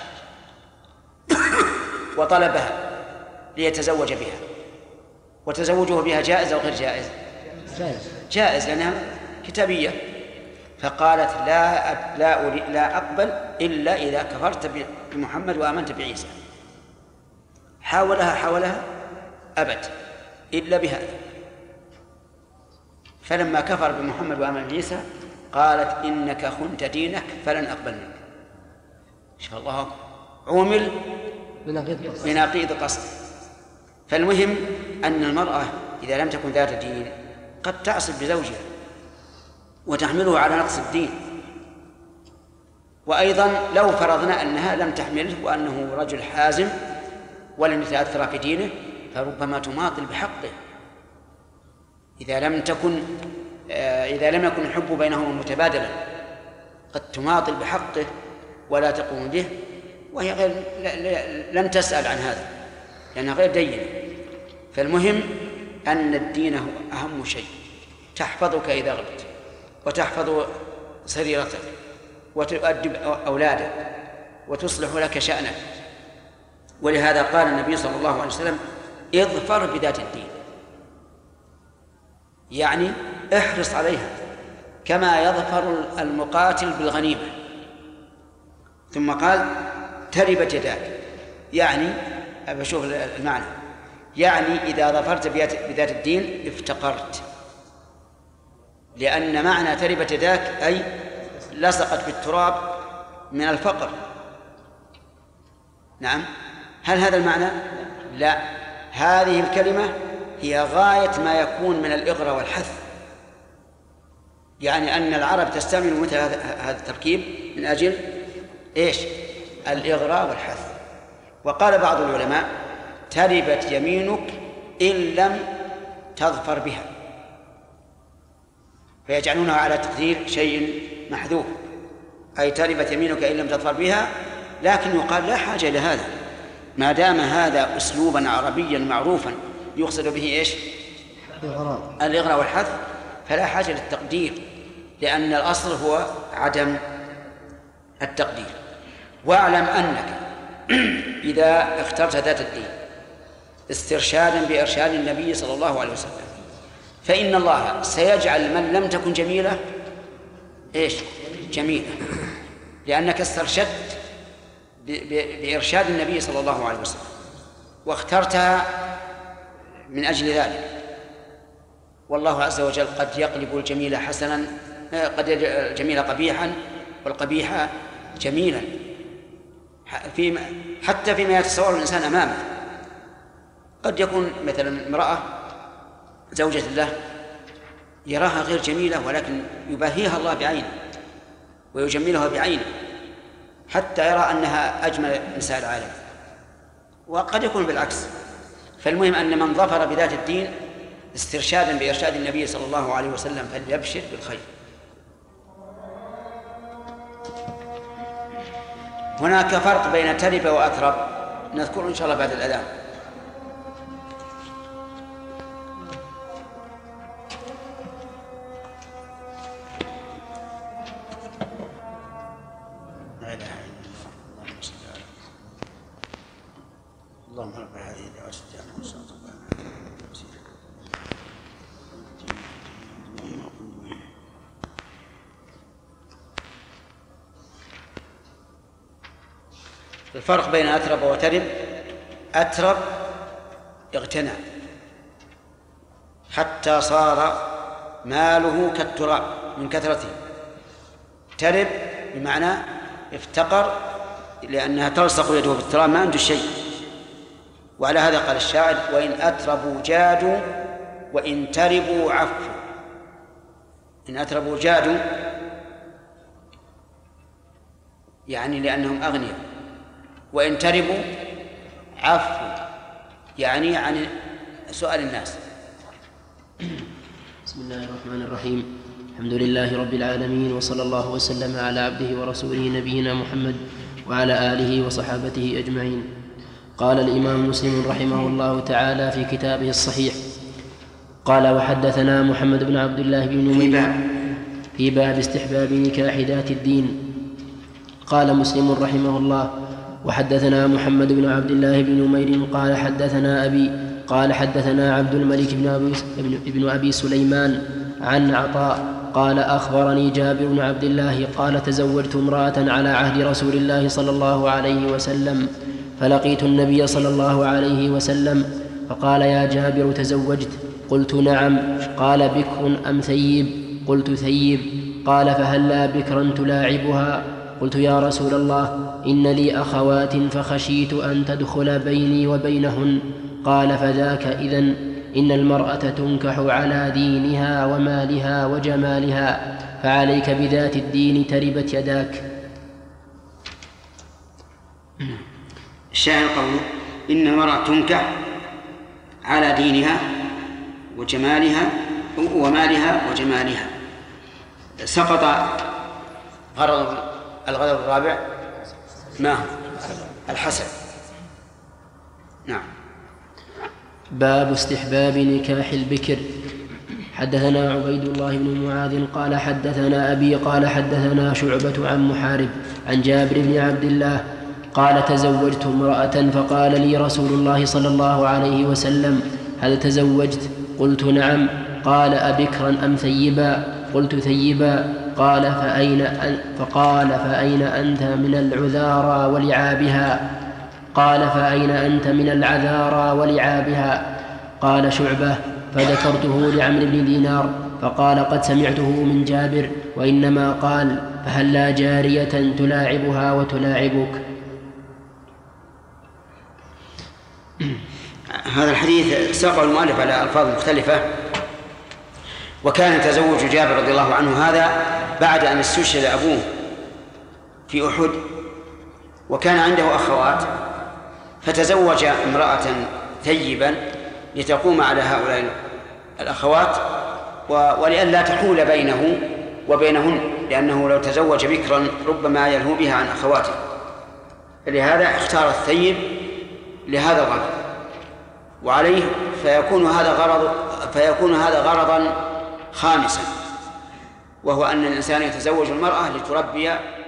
وطلبها ليتزوج بها. وتزوجه بها جائز أو غير جائز؟ جائز، لأنها كتابية. فقالت لا أب لا أريد لا أقبل إلا إذا كفرت بمحمد وآمنت بعيسى. حاولها حاولها أبد إلا بهذا. فلما كفر بمحمد وآمن بعيسى قالت إنك خنت دينك فلن أقبل منك. شاء الله عمل بنقيض قصد. فالمهم أن المرأة إذا لم تكن ذات دين قد تعصب بزوجها وتحمله على نقص الدين. وأيضا لو فرضنا أنها لم تحمله وأنه رجل حازم ولم يتأثر في دينه فربما تماطل بحقه إذا لم تكن إذا لم يكن الحب بينهما متبادلا، قد تماطل بحقه ولا تقوم به، وهي غير لم تسأل عن هذا لأنها غير دينة. فالمهم أن الدين هو أهم شيء، تحفظك إذا غبت وتحفظ سريرتك وتؤدب أولادك وتصلح لك شأنك. ولهذا قال النبي صلى الله عليه وسلم اظفر بذات الدين، يعني احرص عليها كما يظفر المقاتل بالغنيمة. ثم قال تربت يداك، يعني أشوف المعنى، يعني إذا ظفرت بذات الدين افتقرت لأن معنى تربت يداك أي لصقت بالتراب من الفقر. نعم، هل هذا المعنى؟ لا، هذه الكلمة هي غاية ما يكون من الإغراء والحث، يعني أن العرب تستعمل مثل هذا التركيب من أجل إيش؟ الإغراء والحث. وقال بعض العلماء: تربت يمينك إن لم تظفر بها، فيجعلونها على تقدير شيء محذوف، أي تربت يمينك إن لم تظفر بها، لكن يقال لا حاجة إلى هذا ما دام هذا أسلوبا عربيا معروفا يقصد به إيش؟ الإغراء والحث، فلا حاجة للتقدير، لأن الأصل هو عدم التقدير. واعلم أنك إذا اخترت ذات الدين استرشادا بإرشاد النبي صلى الله عليه وسلم فإن الله سيجعل من لم تكن جميلة إيش؟ جميلة، لأنك استرشدت بإرشاد النبي صلى الله عليه وسلم واخترتها من أجل ذلك. والله عز وجل قد يقلب الجميل حسنا، قد الجميل قبيحا والقبيح جميلا، فيما حتى فيما يتصور الإنسان أمامه. قد يكون مثلا امرأة زوجة له يراها غير جميلة ولكن يباهيها الله بعينه ويجملها بعينه حتى يرى أنها أجمل نساء العالم، وقد يكون بالعكس. فالمهم أن من ظفر بذات الدين استرشادا بإرشاد النبي صلى الله عليه وسلم فليبشر بالخير. هناك فرق بين ترب وأترب نذكره إن شاء الله بعد الأذان. اللهم رب هذه الدعوة التامة والصلاة الفرق بين أترب وترب: أترب اغتنى حتى صار ماله كالتراب من كثرته، ترب بمعنى افتقر لأنها تلصق يده بالتراب ما عنده شيء. وعلى هذا قال الشاعر: وإن أتربوا جادوا وإن تربوا عفوا. إن أتربوا جادوا يعني لأنهم أغنياء، وإن تربوا عفوا يعني عن سؤال الناس. بسم الله الرحمن الرحيم. الحمد لله رب العالمين، وصلى الله وسلم على عبده ورسوله نبينا محمد وعلى آله وصحابته أجمعين. قال الإمام مسلم رحمه الله تعالى في كتابه الصحيح: قال: وحدثنا محمد بن عبد الله بن نمير في باب استحباب نكاح ذات الدين. قال مسلم رحمه الله: وحدثنا محمد بن عبد الله بن نمير قال حدثنا أبي قال حدثنا عبد الملك بن أبي, بن أبي سليمان عن عطاء قال: أخبرني جابر بن عبد الله قال: تزوجت امرأة على عهد رسول الله صلى الله عليه وسلم، فلقيت النبي صلى الله عليه وسلم فقال: يا جابر تزوجت؟ قلت: نعم. قال: بكر أم ثيب؟ قلت: ثيب. قال: فهلا بكرا تلاعبها؟ قلت: يا رسول الله، إن لي أخوات فخشيت أن تدخل بيني وبينهن. قال: فذاك إذن، إن المرأة تنكح على دينها ومالها وجمالها، فعليك بذات الدين تربت يداك. الشاعر قوله: إن المرأة تنكح على دينها وجمالها ومالها وجمالها. سقط غرض الغرض الرابع ما هو؟ الحسن. نعم. باب استحباب نكاح البكر. حدثنا عبيد الله بن معاذ قال حدثنا أبي قال حدثنا شعبة عن محارب عن جابر بن عبد الله قال: تزوجت امرأة فقال لي رسول الله صلى الله عليه وسلم: هل تزوجت؟ قلت: نعم. قال: أبكرا أم ثيبا؟ قلت: ثيبا. قال: فأين أن فقال: فأين أنت من العذارى ولعابها؟ قال: فأين أنت من العذارى ولعابها؟ قال شعبة: فذكرته لعمرو بن دينار فقال قد سمعته من جابر وإنما قال فهل لا جارية تلاعبها وتلاعبك. هذا الحديث ساقه المؤلف على ألفاظ مختلفة. وكان تزوج جابر رضي الله عنه هذا بعد أن استشهد أبوه في أحد، وكان عنده أخوات، فتزوج امرأة ثيبا لتقوم على هؤلاء الأخوات ولئلا تحول بينه وبينهن، لأنه لو تزوج بكرا ربما يلهو بها عن أخواته، فلهذا اختار الثيب لهذا الغرض. وعليه فيكون هذا غرض فيكون هذا غرضا خامسا، وهو أن الإنسان يتزوج المرأة لتربي